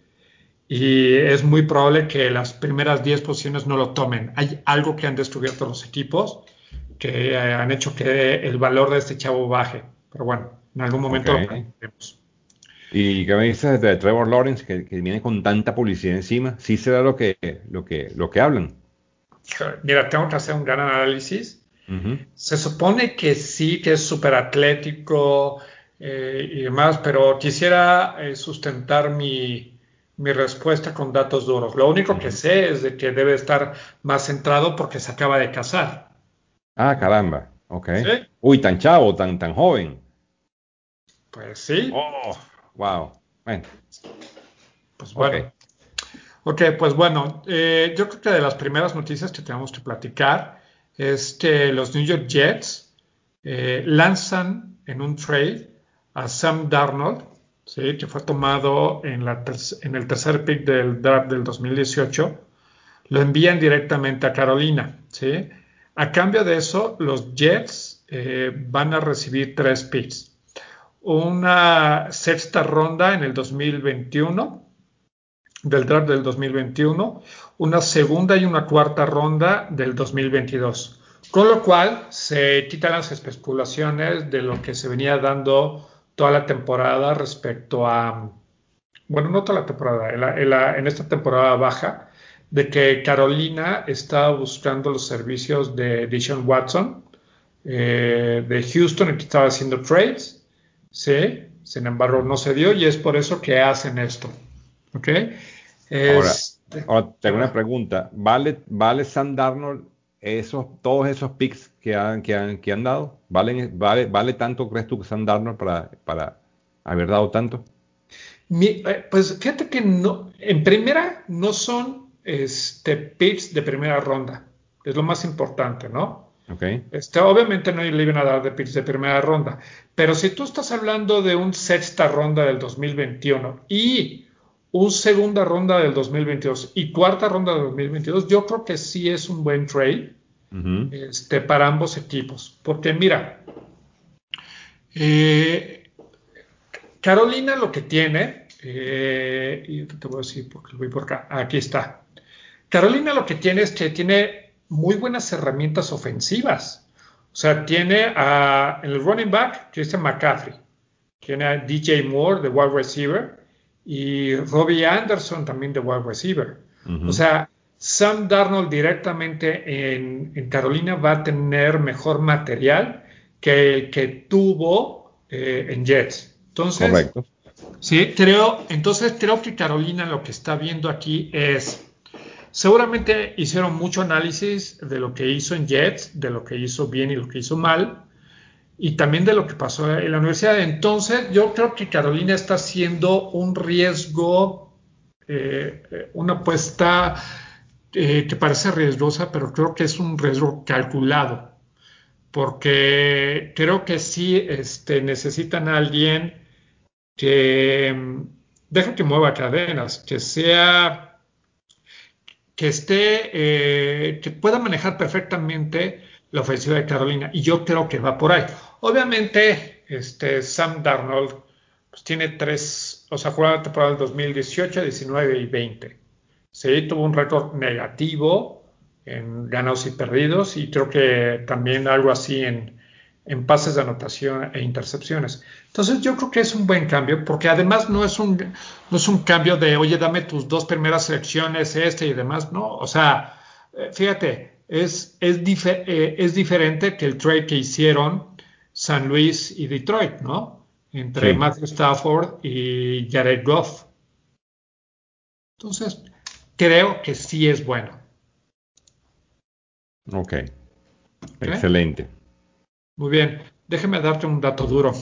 [SPEAKER 2] Y es muy probable que las primeras diez posiciones no lo tomen. Hay algo que han descubierto los equipos que eh, han hecho que el valor de este chavo baje. Pero bueno, en algún
[SPEAKER 1] Ok.
[SPEAKER 2] momento lo platicaremos.
[SPEAKER 1] ¿Y qué me dices de Trevor Lawrence, que, que viene con tanta publicidad encima? ¿Sí será lo que, lo que, lo que hablan?
[SPEAKER 2] Mira, tengo que hacer un gran análisis.
[SPEAKER 1] Ujú.
[SPEAKER 2] Se supone que sí, que es súper atlético eh, y demás, pero quisiera eh, sustentar mi, mi respuesta con datos duros. Lo único que
[SPEAKER 1] Ujú.
[SPEAKER 2] sé es de que debe estar más centrado porque se acaba de casar.
[SPEAKER 1] Ah, caramba. Ok.
[SPEAKER 2] ¿Sí?
[SPEAKER 1] Uy, tan chavo, tan, tan joven.
[SPEAKER 2] Pues sí,
[SPEAKER 1] Oh, wow. Bueno,
[SPEAKER 2] pues
[SPEAKER 1] ok.
[SPEAKER 2] bueno. Ok, pues bueno, eh, yo creo que de las primeras noticias que tenemos que platicar es que los New York Jets eh, lanzan en un trade a Sam Darnold, ¿sí? Que fue tomado en, la ter- en el tercer pick del draft del dos mil dieciocho, lo envían directamente a Carolina, ¿sí? A cambio de eso, los Jets eh, van a recibir tres picks. Una sexta ronda en el dos mil veintiuno, del draft del dos mil veintiuno, una segunda y una cuarta ronda del dos mil veintidós. Con lo cual se quitan las especulaciones de lo que se venía dando toda la temporada respecto a, bueno, no toda la temporada, en, la, en, la, en esta temporada baja, de que Carolina estaba buscando los servicios de Deshaun Watson, eh, de Houston, el que estaba haciendo trades, ¿sí? Sin embargo, no se dio y es por eso que hacen esto. ¿Ok?
[SPEAKER 1] Ahora,
[SPEAKER 2] Este,
[SPEAKER 1] ahora tengo una
[SPEAKER 2] ¿verdad?
[SPEAKER 1] pregunta. ¿Vale, vale Sam Darnold esos, todos esos picks que han, que han, que han dado? ¿Valen, vale, vale tanto, crees tú, que Sam Darnold para, para haber dado tanto?
[SPEAKER 2] Mi- eh, pues fíjate que no, en primera no son este, picks de primera ronda, es lo más importante, ¿no?
[SPEAKER 1] Ok.
[SPEAKER 2] Este, obviamente no le iban a dar de picks de primera ronda, pero si tú estás hablando de un sexta ronda del dos mil veintiuno y un segunda ronda del dos mil veintidós y cuarta ronda del dos mil veintidós, yo creo que sí es un buen trade
[SPEAKER 1] Ujú.
[SPEAKER 2] este, para ambos equipos, porque mira, eh, Carolina lo que tiene, eh, y te voy a decir porque lo voy por acá, aquí está. Carolina lo que tiene es que tiene muy buenas herramientas ofensivas. O sea, tiene a, en el running back, Christian McCaffrey, tiene a D J Moore de wide receiver y Robbie Anderson también de wide receiver. O
[SPEAKER 1] Ujú.
[SPEAKER 2] sea, Sam Darnold directamente en, en Carolina va a tener mejor material que el que tuvo eh, en Jets. Entonces,
[SPEAKER 1] Correcto.
[SPEAKER 2] sí, creo, entonces creo que Carolina lo que está viendo aquí es, seguramente hicieron mucho análisis de lo que hizo en Jets, de lo que hizo bien y lo que hizo mal, y también de lo que pasó en la universidad. Entonces, yo creo que Carolina está haciendo un riesgo, eh, una apuesta eh, que parece riesgosa, pero creo que es un riesgo calculado, porque creo que sí este, necesitan a alguien que mm, deja que mueva cadenas, que sea, que esté, eh, que pueda manejar perfectamente la ofensiva de Carolina. Y yo creo que va por ahí. Obviamente, este Sam Darnold pues, tiene tres, o sea, jugó la temporada del dos mil dieciocho, diecinueve y veinte. Sí, tuvo un récord negativo en ganados y perdidos y creo que también algo así en, en pases de anotación e intercepciones. Entonces yo creo que es un buen cambio, porque además no es un, no es un cambio de, oye, dame tus dos primeras selecciones, este y demás, no, o sea, eh, fíjate, es, es, dife- eh, es diferente que el trade que hicieron San Luis y Detroit, ¿no? Entre
[SPEAKER 1] Sí,
[SPEAKER 2] Matthew Stafford y Jared Goff. Entonces, creo que sí es bueno,
[SPEAKER 1] ok,
[SPEAKER 2] ¿ok?
[SPEAKER 1] excelente.
[SPEAKER 2] Muy bien, déjeme darte un dato duro.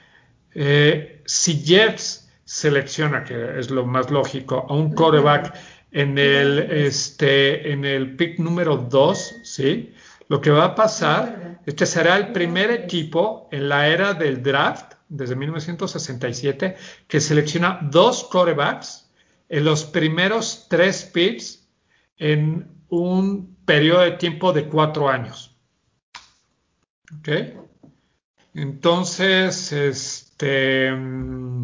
[SPEAKER 2] Eh, si Jets selecciona, que es lo más lógico, a un quarterback en el, este, en el pick número dos, ¿sí? Lo que va a pasar es que será el primer equipo en la era del draft, desde mil novecientos sesenta y siete, que selecciona dos quarterbacks en los primeros tres picks en un periodo de tiempo de cuatro años. ¿Ok? Entonces, este, mm,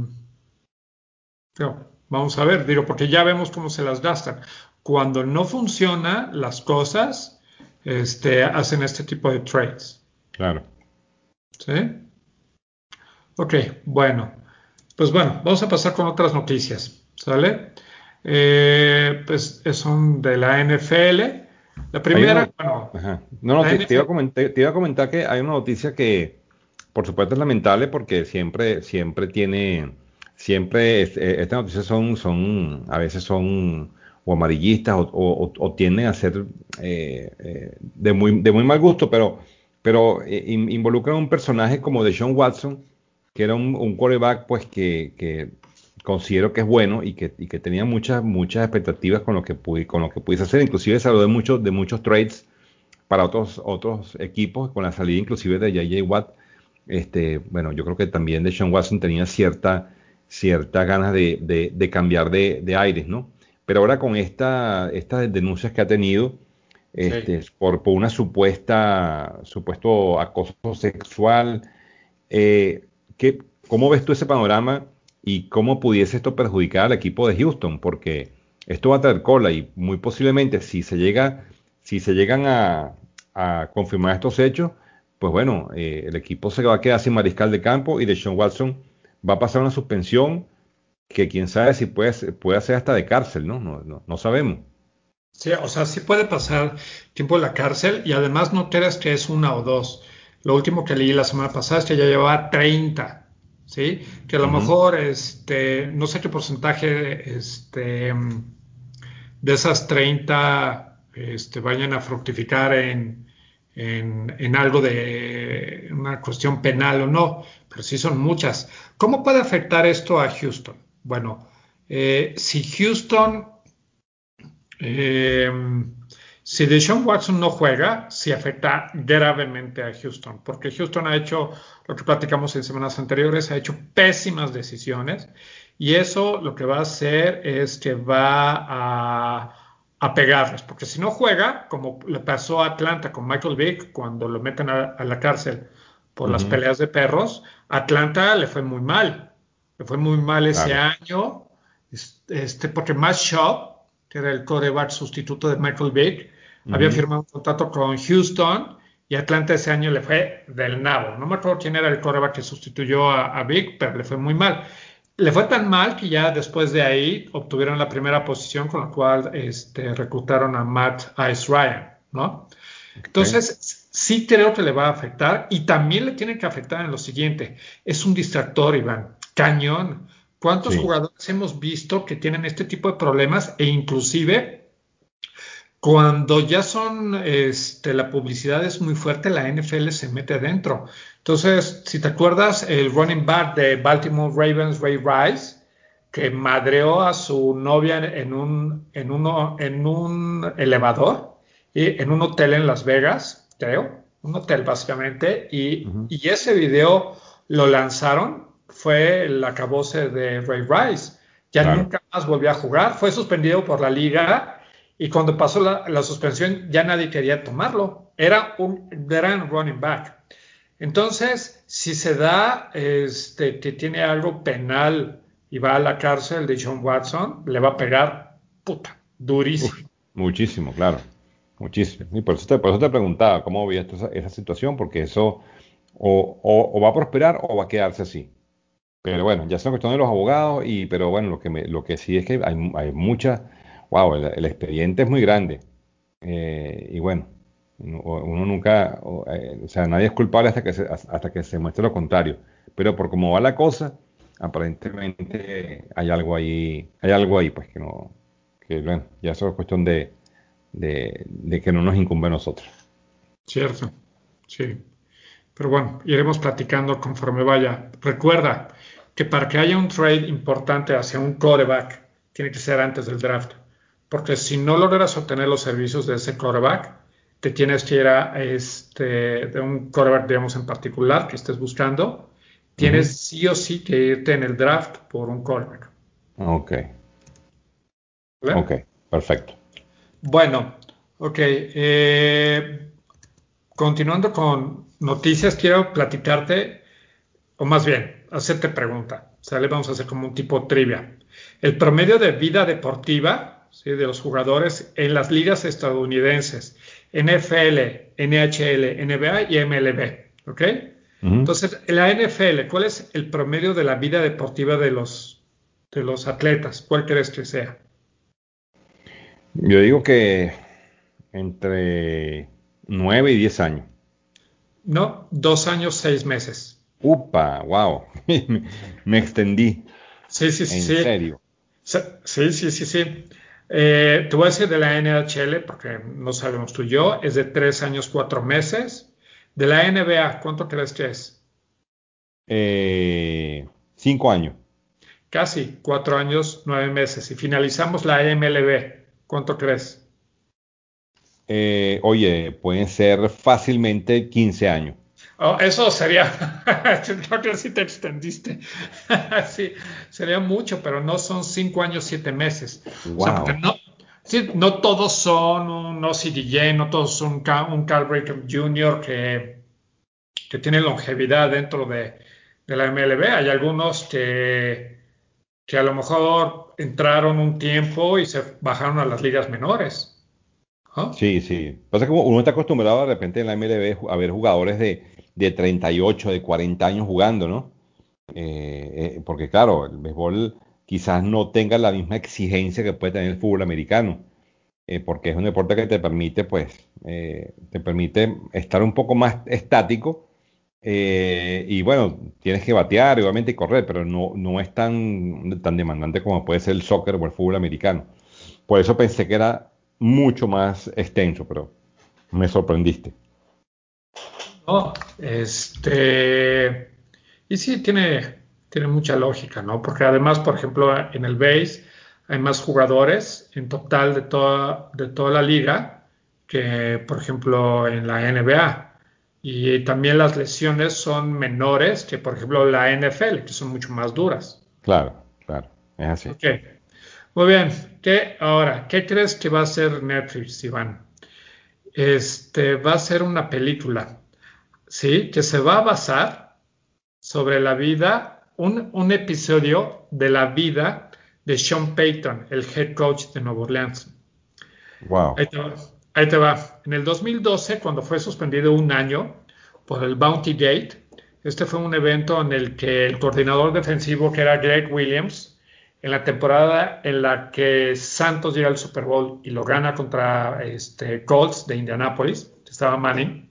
[SPEAKER 2] no, vamos a ver, digo, porque ya vemos cómo se las gastan. Cuando no funcionan las cosas, este, hacen este tipo de trades.
[SPEAKER 1] Claro.
[SPEAKER 2] ¿Sí? Ok, bueno. Pues bueno, vamos a pasar con otras noticias. ¿Sale? Eh, pues son de la N F L. La
[SPEAKER 1] Hay
[SPEAKER 2] primera,
[SPEAKER 1] una,
[SPEAKER 2] bueno,
[SPEAKER 1] ajá. No, no,
[SPEAKER 2] la
[SPEAKER 1] te, te iba a
[SPEAKER 2] N F L.
[SPEAKER 1] comentar, te iba a comentar que hay una noticia que, por supuesto, es lamentable porque siempre, siempre tiene, siempre es- eh, estas noticias son, son, a veces son o amarillistas o, o- o tienden a ser eh, eh, de muy, de muy mal gusto, pero, pero eh, in- involucran a un personaje como Deshaun Watson, que era un, un quarterback, pues que, que considero que es bueno y que, y que tenía muchas, muchas expectativas con lo que pudi- con lo que pudiese hacer. Inclusive se habló de muchos, de muchos trades para otros, otros equipos, con la salida inclusive de J J. Watt. Este, bueno, yo creo que también Deshaun Watson tenía cierta, cierta ganas de, de- de cambiar de, de aires, ¿no? Pero ahora con esta, estas denuncias que ha tenido,
[SPEAKER 2] Sí.
[SPEAKER 1] este, por, por una supuesta, supuesto acoso sexual, eh, ¿qué- ¿cómo ves tú ese panorama y cómo pudiese esto perjudicar al equipo de Houston? Porque esto va a traer cola y muy posiblemente si se llega, si se llegan a, a confirmar estos hechos, pues bueno, eh, el equipo se va a quedar sin mariscal de campo y Deshaun Watson va a pasar una suspensión que quién sabe si puede, ser- puede ser hasta de cárcel, ¿no? No, no, no sabemos.
[SPEAKER 2] Sí, o sea, sí puede pasar tiempo en la cárcel y además no creas que es una o dos. Lo último que leí la semana pasada es que ya llevaba treinta, ¿sí? Que a lo
[SPEAKER 1] Ujú.
[SPEAKER 2] mejor, este, no sé qué porcentaje, este, de esas treinta, este, vayan a fructificar en, en, en algo de una cuestión penal o no, pero sí son muchas. ¿Cómo puede afectar esto a Houston? Bueno, eh, si Houston eh, si Deshaun Watson no juega, sí afecta gravemente a Houston, porque Houston ha hecho lo que platicamos en semanas anteriores, ha hecho pésimas decisiones y eso lo que va a hacer es que va a, a pegarles, porque si no juega, como le pasó a Atlanta con Michael Vick cuando lo meten a, a la cárcel por las
[SPEAKER 1] Ujú.
[SPEAKER 2] peleas de perros, a Atlanta le fue muy mal, le fue muy mal ese
[SPEAKER 1] Claro,
[SPEAKER 2] año, este, porque Matt Schaub, que era el quarterback sustituto de Michael Vick, había
[SPEAKER 1] ujú.
[SPEAKER 2] firmado un contrato con Houston y Atlanta ese año le fue del nabo. No me acuerdo quién era el quarterback que sustituyó a, a Vick, pero le fue muy mal. Le fue tan mal que ya después de ahí obtuvieron la primera posición, con la cual este, reclutaron a Matt Ice Ryan, ¿no?
[SPEAKER 1] Ok.
[SPEAKER 2] Entonces, sí creo que le va a afectar y también le tiene que afectar en lo siguiente. Es un distractor, Iván. Cañón. ¿Cuántos
[SPEAKER 1] Sí,
[SPEAKER 2] jugadores hemos visto que tienen este tipo de problemas e inclusive cuando ya son, este, la publicidad es muy fuerte, la N F L se mete adentro? Entonces, si te acuerdas, el running back de Baltimore Ravens, Ray Rice, que madreó a su novia en un, en uno, en un elevador, y en un hotel en Las Vegas, creo, un hotel básicamente, y,
[SPEAKER 1] ujú.
[SPEAKER 2] y ese video lo lanzaron, fue el acabose de Ray Rice. Ya
[SPEAKER 1] Claro.
[SPEAKER 2] nunca más volvió a jugar, fue suspendido por la liga y cuando pasó la, la suspensión ya nadie quería tomarlo. Era un gran running back. Entonces, si se da este, que tiene algo penal y va a la cárcel de John Watson, le va a pegar puta,
[SPEAKER 1] Uf,
[SPEAKER 2] durísimo.
[SPEAKER 1] muchísimo, claro. Muchísimo. Y por eso te, por eso te preguntaba cómo veías tú esa, esa situación, porque eso o, o- o va a prosperar o va a quedarse así. Pero bueno, ya es una cuestión de los abogados, y, pero bueno, lo que, me- lo que sí es que hay, hay mucha, wow, el, el expediente es muy grande. Eh, y bueno, uno, uno nunca, o, eh, o sea, nadie es culpable hasta que se, hasta que se muestre lo contrario. Pero por cómo va la cosa, aparentemente hay algo ahí, hay algo ahí, pues que no, que bueno, ya eso es cuestión de, de, de que no nos incumbe a nosotros.
[SPEAKER 2] Cierto, sí. Pero bueno, iremos platicando conforme vaya. Recuerda que para que haya un trade importante hacia un quarterback, tiene que ser antes del draft. Porque si no logras obtener los servicios de ese quarterback, te tienes que ir a este, de un quarterback, digamos, en particular que estés buscando,
[SPEAKER 1] Ujú.
[SPEAKER 2] tienes sí o sí que irte en el draft por un quarterback.
[SPEAKER 1] Ok, ok,
[SPEAKER 2] ¿Vale?
[SPEAKER 1] perfecto.
[SPEAKER 2] Bueno, ok. eh, continuando con noticias, quiero platicarte. O más bien, hacerte pregunta. ¿Sale? Vamos a hacer como un tipo trivia. El promedio de vida deportiva, ¿sí?, de los jugadores en las ligas estadounidenses, N F L, N H L, N B A y M L B. ¿Ok?
[SPEAKER 1] Ujú.
[SPEAKER 2] Entonces, en la N F L, ¿cuál es el promedio de la vida deportiva de los, de los atletas? ¿Cuál crees que sea?
[SPEAKER 1] Yo digo que entre nueve y diez años.
[SPEAKER 2] No, dos años, seis meses.
[SPEAKER 1] Upa, wow. Me extendí,
[SPEAKER 2] Sí, sí, sí,
[SPEAKER 1] en
[SPEAKER 2] sí.
[SPEAKER 1] serio.
[SPEAKER 2] Se- Sí, sí, sí, sí. Eh, te voy a decir de la N H L porque no sabemos tú y yo. Es de tres años, cuatro meses. De la N B A, ¿cuánto crees que es?
[SPEAKER 1] Eh, cinco años.
[SPEAKER 2] Casi cuatro años, nueve meses. Y finalizamos la M L B. ¿Cuánto crees?
[SPEAKER 1] Eh, oye, pueden ser fácilmente quince años.
[SPEAKER 2] Oh, eso sería, creo que sí te extendiste. Sí, sería mucho, pero no son cinco años, siete meses. O sea, porque
[SPEAKER 1] Wow.
[SPEAKER 2] no, sí, no todos son un Ozzie D J, no todos son un, Ca- un Cal Ripken junior que, que tiene longevidad dentro de, de la M L B. Hay algunos que, que a lo mejor entraron un tiempo y se bajaron a las ligas menores. ¿Ah?
[SPEAKER 1] Sí, sí. Pasa que uno está acostumbrado de repente en la M L B a ver jugadores de, de treinta y ocho, de cuarenta años jugando, ¿no? Eh, eh, porque claro, el béisbol quizás no tenga la misma exigencia que puede tener el fútbol americano, eh, porque es un deporte que te permite, pues, eh, te permite estar un poco más estático, eh, y bueno, tienes que batear, obviamente, y correr, pero no, no es tan, tan demandante como puede ser el soccer o el fútbol americano. Por eso pensé que era mucho más extenso, pero me sorprendiste.
[SPEAKER 2] No, este, y sí, tiene, tiene mucha lógica, ¿no? Porque además, por ejemplo, en el base hay más jugadores en total de toda, de toda la liga que, por ejemplo, en la N B A. Y también las lesiones son menores que, por ejemplo, la N F L, que son mucho más duras.
[SPEAKER 1] Claro, claro, es así.
[SPEAKER 2] Ok, muy bien. ¿Qué ahora? ¿Qué crees que va a ser Netflix, Iván? Este, va a ser una película, ¿sí? Que se va a basar sobre la vida, un, un episodio de la vida de Sean Payton, el head coach de Nueva Orleans. Ahí
[SPEAKER 1] Wow.
[SPEAKER 2] te va. Ahí te va. En el dos mil doce, cuando fue suspendido un año por el Bounty Gate, este fue un evento en el que el coordinador defensivo, que era Greg Williams, en la temporada en la que Santos llega al Super Bowl y lo gana contra este, Colts de Indianapolis, que estaba Manning,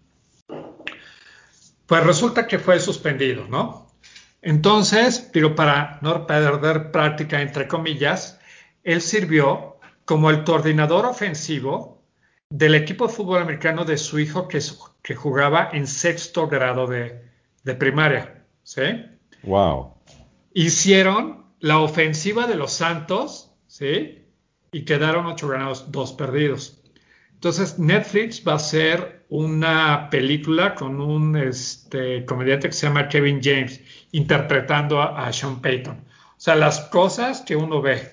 [SPEAKER 2] pues resulta que fue suspendido, ¿no? Entonces, pero para no perder práctica, entre comillas, él sirvió como el coordinador ofensivo del equipo de fútbol americano de su hijo que, que jugaba en sexto grado de, de primaria, ¿sí?
[SPEAKER 1] Wow.
[SPEAKER 2] Hicieron la ofensiva de los Santos, ¿sí? Y quedaron ocho ganados, dos perdidos. Entonces, Netflix va a hacer una película con un este, comediante que se llama Kevin James, interpretando a, a Sean Payton. O sea, las cosas que uno ve.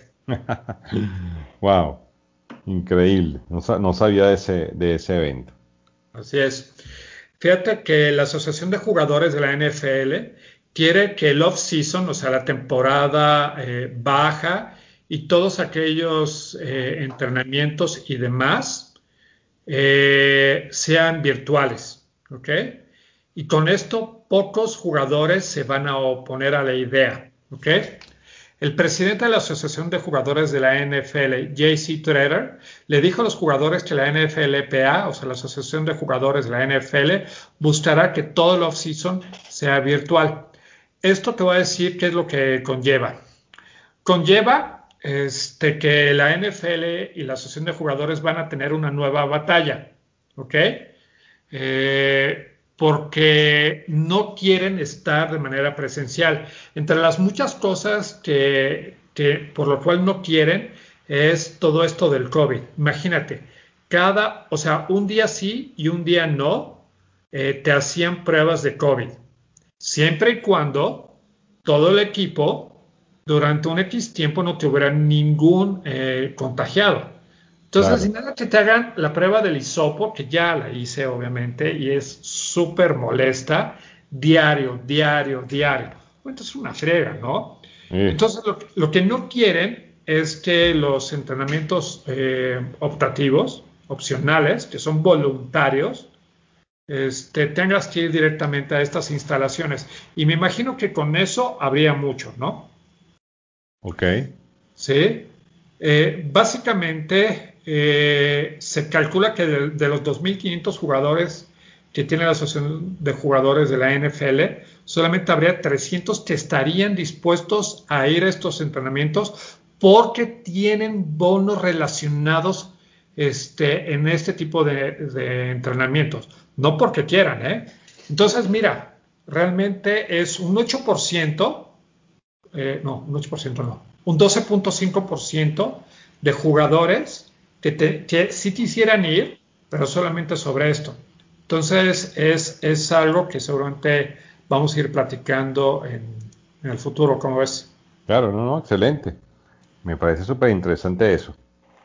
[SPEAKER 1] Wow. Increíble. No, sa- no sabía de ese, de ese evento.
[SPEAKER 2] Así es. Fíjate que la Asociación de Jugadores de la N F L quiere que el off-season, o sea, la temporada eh, baja y todos aquellos eh, entrenamientos y demás, eh, sean virtuales, ¿ok? y con esto pocos jugadores se van a oponer a la idea, ¿ok? El presidente de la Asociación de Jugadores de la N F L, J C Tretter, le dijo a los jugadores que la N F L P A, o sea, la Asociación de Jugadores de la N F L, buscará que todo el off-season sea virtual. Esto te voy a decir qué es lo que conlleva. Conlleva este, que la N F L y la Asociación de Jugadores van a tener una nueva batalla, ¿ok? Eh, porque no quieren estar de manera presencial. Entre las muchas cosas que, que por lo cual no quieren es todo esto del COVID. Imagínate, cada, o sea, un día sí y un día no, eh, te hacían pruebas de COVID, siempre y cuando todo el equipo durante un X tiempo no tuviera ningún eh, contagiado. Entonces, sin
[SPEAKER 1] Claro.
[SPEAKER 2] nada que te hagan la prueba del hisopo, que ya la hice obviamente, y es súper molesta, diario, diario, diario. Entonces es una frega, ¿no?
[SPEAKER 1] Eh,
[SPEAKER 2] Entonces lo, lo que no quieren es que los entrenamientos eh, optativos, opcionales, que son voluntarios, este, tengas que ir directamente a estas instalaciones. Y me imagino que con eso habría mucho, ¿no?
[SPEAKER 1] ok.
[SPEAKER 2] ¿Sí? Eh, básicamente, eh, se calcula que de, de los dos mil quinientos jugadores que tiene la Asociación de Jugadores de la N F L, solamente habría trescientos que estarían dispuestos a ir a estos entrenamientos porque tienen bonos relacionados este, en este tipo de, de entrenamientos, no porque quieran, ¿eh? Entonces, mira, realmente es un ocho por ciento, eh, no, un ocho por ciento no, un doce punto cinco por ciento de jugadores que, te, que sí quisieran ir, pero solamente sobre esto. Entonces es, es algo que seguramente vamos a ir platicando en, en el futuro, ¿cómo ves?
[SPEAKER 1] Claro, no, no, excelente. Me parece súper interesante eso.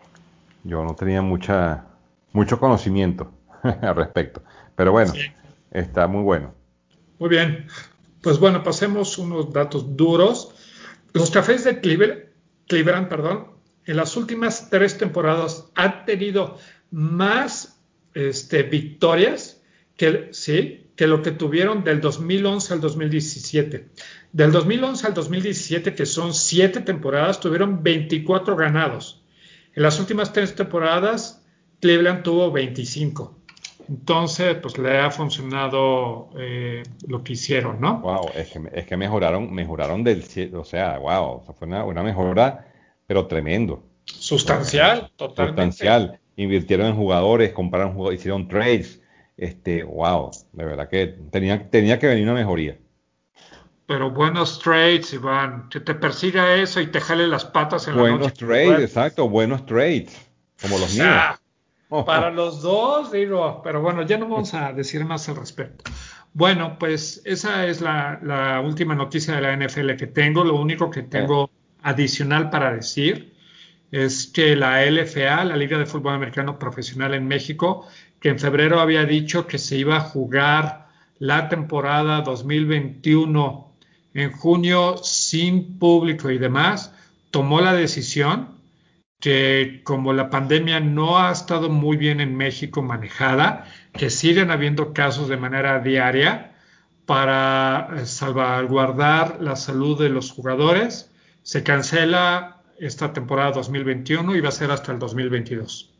[SPEAKER 1] Yo no tenía mucha, mucho conocimiento al respecto. Pero bueno,
[SPEAKER 2] Sí.
[SPEAKER 1] está muy bueno.
[SPEAKER 2] Muy bien, pues bueno, pasemos unos datos duros. Los Cafés de Cleveland, Cleveland, perdón, en las últimas tres temporadas han tenido más este, victorias que, sí, que lo que tuvieron del dos mil once al dos mil diecisiete. Del dos mil once al dos mil diecisiete, que son siete temporadas, tuvieron veinticuatro ganados. En las últimas tres temporadas, Cleveland tuvo veinticinco. Entonces, pues le ha funcionado eh, lo que hicieron, ¿no?
[SPEAKER 1] Wow, es que, es que mejoraron, mejoraron del cielo, o sea, wow, o sea, fue una, una mejora, pero tremendo, tremendo,
[SPEAKER 2] Sustancial, totalmente.
[SPEAKER 1] sustancial. Invirtieron en jugadores, compraron jugadores, hicieron trades, este, wow, de verdad que tenía, tenía que venir una mejoría.
[SPEAKER 2] Pero buenos trades, Iván. Que te persiga eso y te jale las patas en la noche
[SPEAKER 1] Buenos
[SPEAKER 2] que te
[SPEAKER 1] trades,
[SPEAKER 2] duermes.
[SPEAKER 1] exacto, buenos trades, como
[SPEAKER 2] O
[SPEAKER 1] los míos.
[SPEAKER 2] sea, para los dos, digo, pero bueno, ya no vamos a decir más al respecto. Bueno, pues esa es la, la última noticia de la N F L que tengo. Lo único que
[SPEAKER 1] Eh,
[SPEAKER 2] tengo adicional para decir es que la L F A, la Liga de Fútbol Americano Profesional en México, que en febrero había dicho que se iba a jugar la temporada dos mil veintiuno en junio sin público y demás, tomó la decisión que como la pandemia no ha estado muy bien en México manejada, que siguen habiendo casos de manera diaria, para eh, salvaguardar la salud de los jugadores, se cancela esta temporada dos mil veintiuno y va a ser hasta el dos mil veintidós.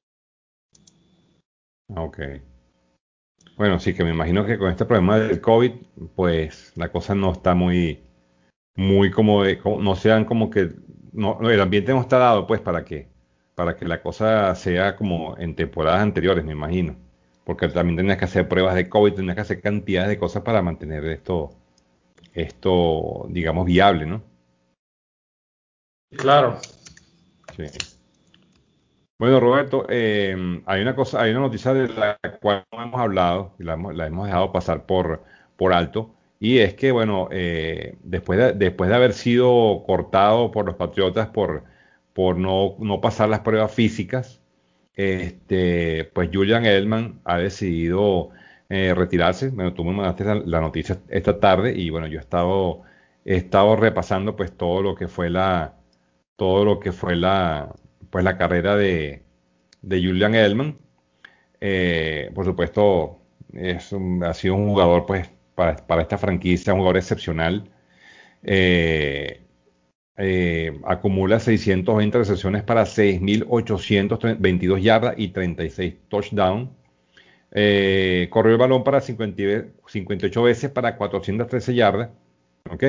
[SPEAKER 1] ok. Bueno, sí que me imagino que con este problema del COVID, pues la cosa no está muy, muy como de, como- no sean como que, no, no, el ambiente no está dado pues para que, para que la cosa sea como en temporadas anteriores, me imagino. Porque también tenías que hacer pruebas de COVID, tenías que hacer cantidades de cosas para mantener esto, esto, digamos, viable, ¿no?
[SPEAKER 2] Claro.
[SPEAKER 1] Sí. Bueno, Roberto, eh, hay una cosa, hay una noticia de la cual no hemos hablado y la hemos, la hemos dejado pasar por, por alto, y es que, bueno, eh, después de, después de haber sido cortado por los Patriotas por, por no, no pasar las pruebas físicas, este, pues Julian Edelman ha decidido eh, retirarse. Bueno, tú me mandaste la, la noticia esta tarde y bueno, yo he estado, he estado repasando pues todo lo que fue la, todo lo que fue la, pues la carrera de, de Julian Edelman. Eh, por supuesto, es un- ha sido un jugador, pues, para, para esta franquicia, un jugador excepcional. Eh, eh, Acumula seiscientas veinte recepciones para seis mil ochocientas veintidós yardas y treinta y seis touchdowns. Eh, corrió el balón para cincuenta y ve- cincuenta y ocho veces para cuatrocientas trece yardas. ¿Ok?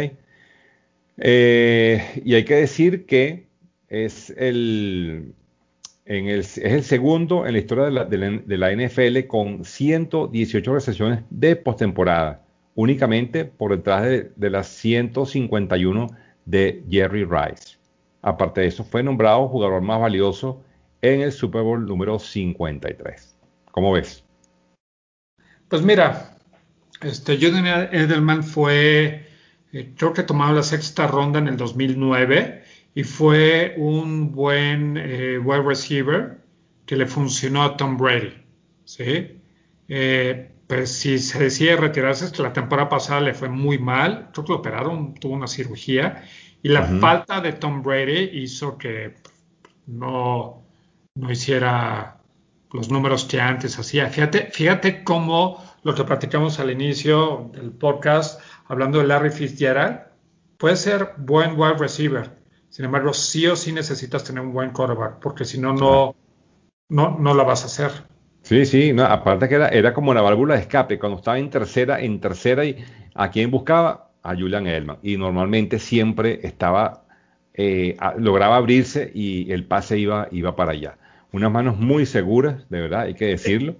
[SPEAKER 1] Eh, y hay que decir que es el, en el, es el segundo en la historia de la, de la- de la N F L con ciento dieciocho recepciones de postemporada, únicamente por detrás de, de las ciento cincuenta y uno de Jerry Rice. Aparte de eso, fue nombrado jugador más valioso en el Super Bowl número cincuenta y tres. ¿Cómo ves?
[SPEAKER 2] Pues mira, este, Julian Edelman fue, eh, creo que tomaba la sexta ronda en el dos mil nueve y fue un buen eh, wide receiver que le funcionó a Tom Brady, ¿sí? Eh, pues si se decide retirarse, es que la temporada pasada le fue muy mal, creo que lo operaron, tuvo una cirugía y la
[SPEAKER 1] Ujú.
[SPEAKER 2] falta de Tom Brady hizo que no, no hiciera los números que antes hacía. Fíjate, fíjate cómo lo que platicamos al inicio del podcast, hablando de Larry Fitzgerald, puede ser buen wide receiver. Sin embargo, sí o sí necesitas tener un buen quarterback, porque si no,
[SPEAKER 1] Ah,
[SPEAKER 2] no, no, no la vas a hacer.
[SPEAKER 1] sí, sí, no, aparte que era, era como la válvula de escape, cuando estaba en tercera, en tercera y a quién buscaba, a Julian Edelman. Y normalmente siempre estaba, eh, a- lograba abrirse y el pase iba, iba para allá. Unas manos muy seguras, de verdad, hay que decirlo.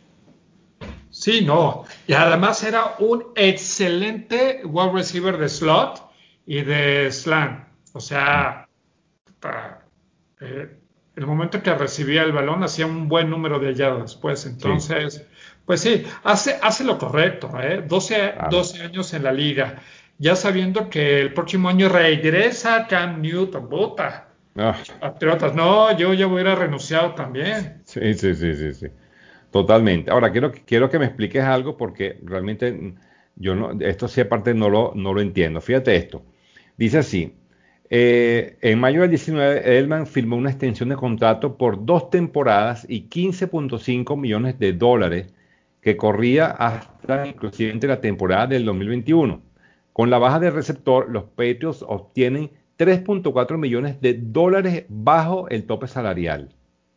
[SPEAKER 2] Sí, no. Y además era un excelente wide receiver de slot y de slant. O sea, pa- eh, el momento que recibía el balón hacía un buen número de yardas, pues
[SPEAKER 1] Sí,
[SPEAKER 2] entonces, pues sí, hace, hace lo correcto, ¿eh? doce,
[SPEAKER 1] claro.
[SPEAKER 2] doce años en la liga, ya sabiendo que el próximo año regresa Cam Newton, puta,
[SPEAKER 1] Ah,
[SPEAKER 2] Patriotas, no, yo ya hubiera renunciado también.
[SPEAKER 1] sí, sí, sí, sí, sí. Totalmente. Ahora, quiero, que- quiero que me expliques algo porque realmente mm, yo no, esto sí aparte no lo, no lo entiendo. Fíjate esto. Dice así, eh, en mayo del diecinueve, Edelman firmó una extensión de contrato por dos temporadas y quince punto cinco millones de dólares que corría hasta inclusive la temporada del dos mil veintiuno. Con la baja del receptor, los Patriots obtienen tres punto cuatro millones de dólares bajo el tope salarial.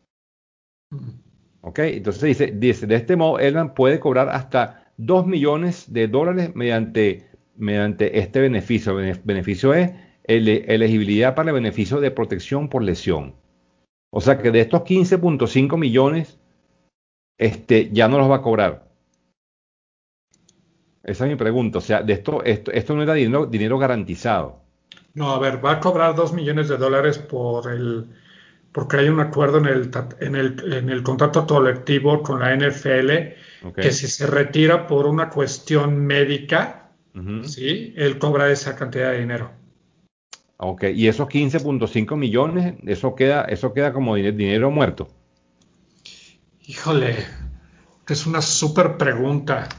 [SPEAKER 1] ¿Ok? Entonces dice, dice, de este modo, Edelman puede cobrar hasta dos millones de dólares mediante, mediante este beneficio. El bene- beneficio es ele- elegibilidad para el beneficio de protección por lesión. O sea que de estos quince punto cinco millones, este, ya no los va a cobrar. Esa es mi pregunta. O sea, de esto, esto, esto no era dinero, dinero garantizado.
[SPEAKER 2] No, a ver, va a cobrar dos millones de dólares por el, porque hay un acuerdo en el, ta- en el, en el contrato colectivo con la N F L
[SPEAKER 1] ¿Ok?
[SPEAKER 2] que si se retira por una cuestión médica,
[SPEAKER 1] Ujú.
[SPEAKER 2] ¿sí? Él cobra esa cantidad de dinero.
[SPEAKER 1] Ok. Y esos quince punto cinco millones, eso queda, eso queda como dine- dinero muerto.
[SPEAKER 2] Híjole, que es una súper pregunta.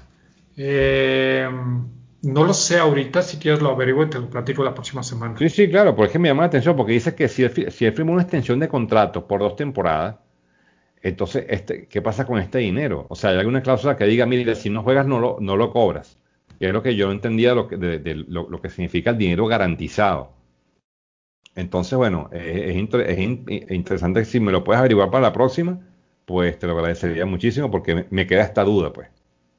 [SPEAKER 2] Eh, no lo sé ahorita, si quieres lo averiguo y te lo platico la próxima semana.
[SPEAKER 1] Sí, sí, claro, porque es que me llama la atención, porque dice que si él, fi- si él firmó una extensión de contrato por dos temporadas, entonces, este, ¿qué pasa con este dinero? O sea, ¿hay alguna cláusula que diga, mire, si no juegas no lo, no lo cobras? Y es lo que yo no entendía lo que, de, de lo, lo que significa el dinero garantizado. Entonces, bueno, eh, es, inter- es in- in- interesante, si me lo puedes averiguar para la próxima, pues te lo agradecería muchísimo porque me, me queda esta duda, pues.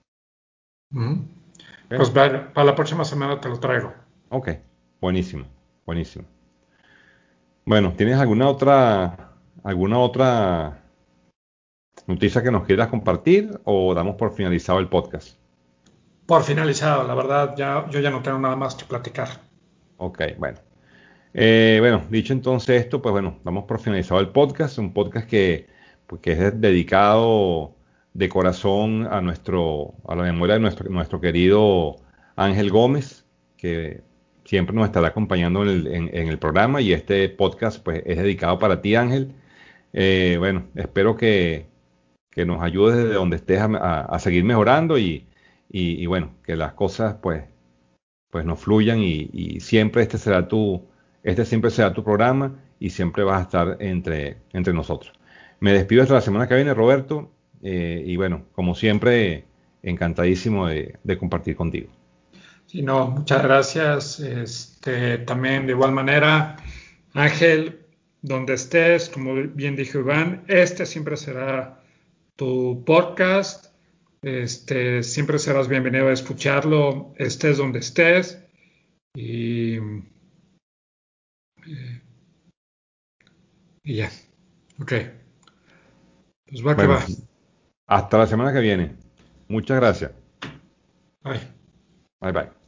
[SPEAKER 2] Ujú. Pues
[SPEAKER 1] ¿Ok?
[SPEAKER 2] para, para la próxima semana te lo traigo.
[SPEAKER 1] Ok, buenísimo, buenísimo. Bueno, ¿tienes alguna otra, alguna otra noticia que nos quieras compartir o damos por finalizado el podcast?
[SPEAKER 2] Por finalizado, la verdad, ya, yo ya no tengo nada más que platicar.
[SPEAKER 1] Ok, bueno. Eh, bueno, dicho entonces esto, pues bueno, damos por finalizado el podcast, un podcast que, pues, que es dedicado de corazón a nuestro, a la memoria de nuestro, nuestro querido Ángel Gómez, que siempre nos estará acompañando en el, en- en el programa y este podcast pues es dedicado para ti, Ángel. Eh, bueno, espero que, que nos ayudes desde donde estés a, a- a seguir mejorando y, y- y bueno, que las cosas pues pues no fluyan y, y siempre este será tu, este siempre será tu programa y siempre vas a estar entre, entre nosotros. Me despido hasta la semana que viene, Roberto, eh, y bueno, como siempre, encantadísimo de, de compartir contigo.
[SPEAKER 2] Sí, no, muchas gracias. Este, también de igual manera, Ángel, donde estés, como bien dijo Iván, este siempre será tu podcast. Este, siempre serás bienvenido a escucharlo, estés donde estés. Y, y ya, ok. Pues va que
[SPEAKER 1] Bueno,
[SPEAKER 2] va.
[SPEAKER 1] hasta la semana que viene. Muchas gracias.
[SPEAKER 2] Bye.
[SPEAKER 1] Bye bye.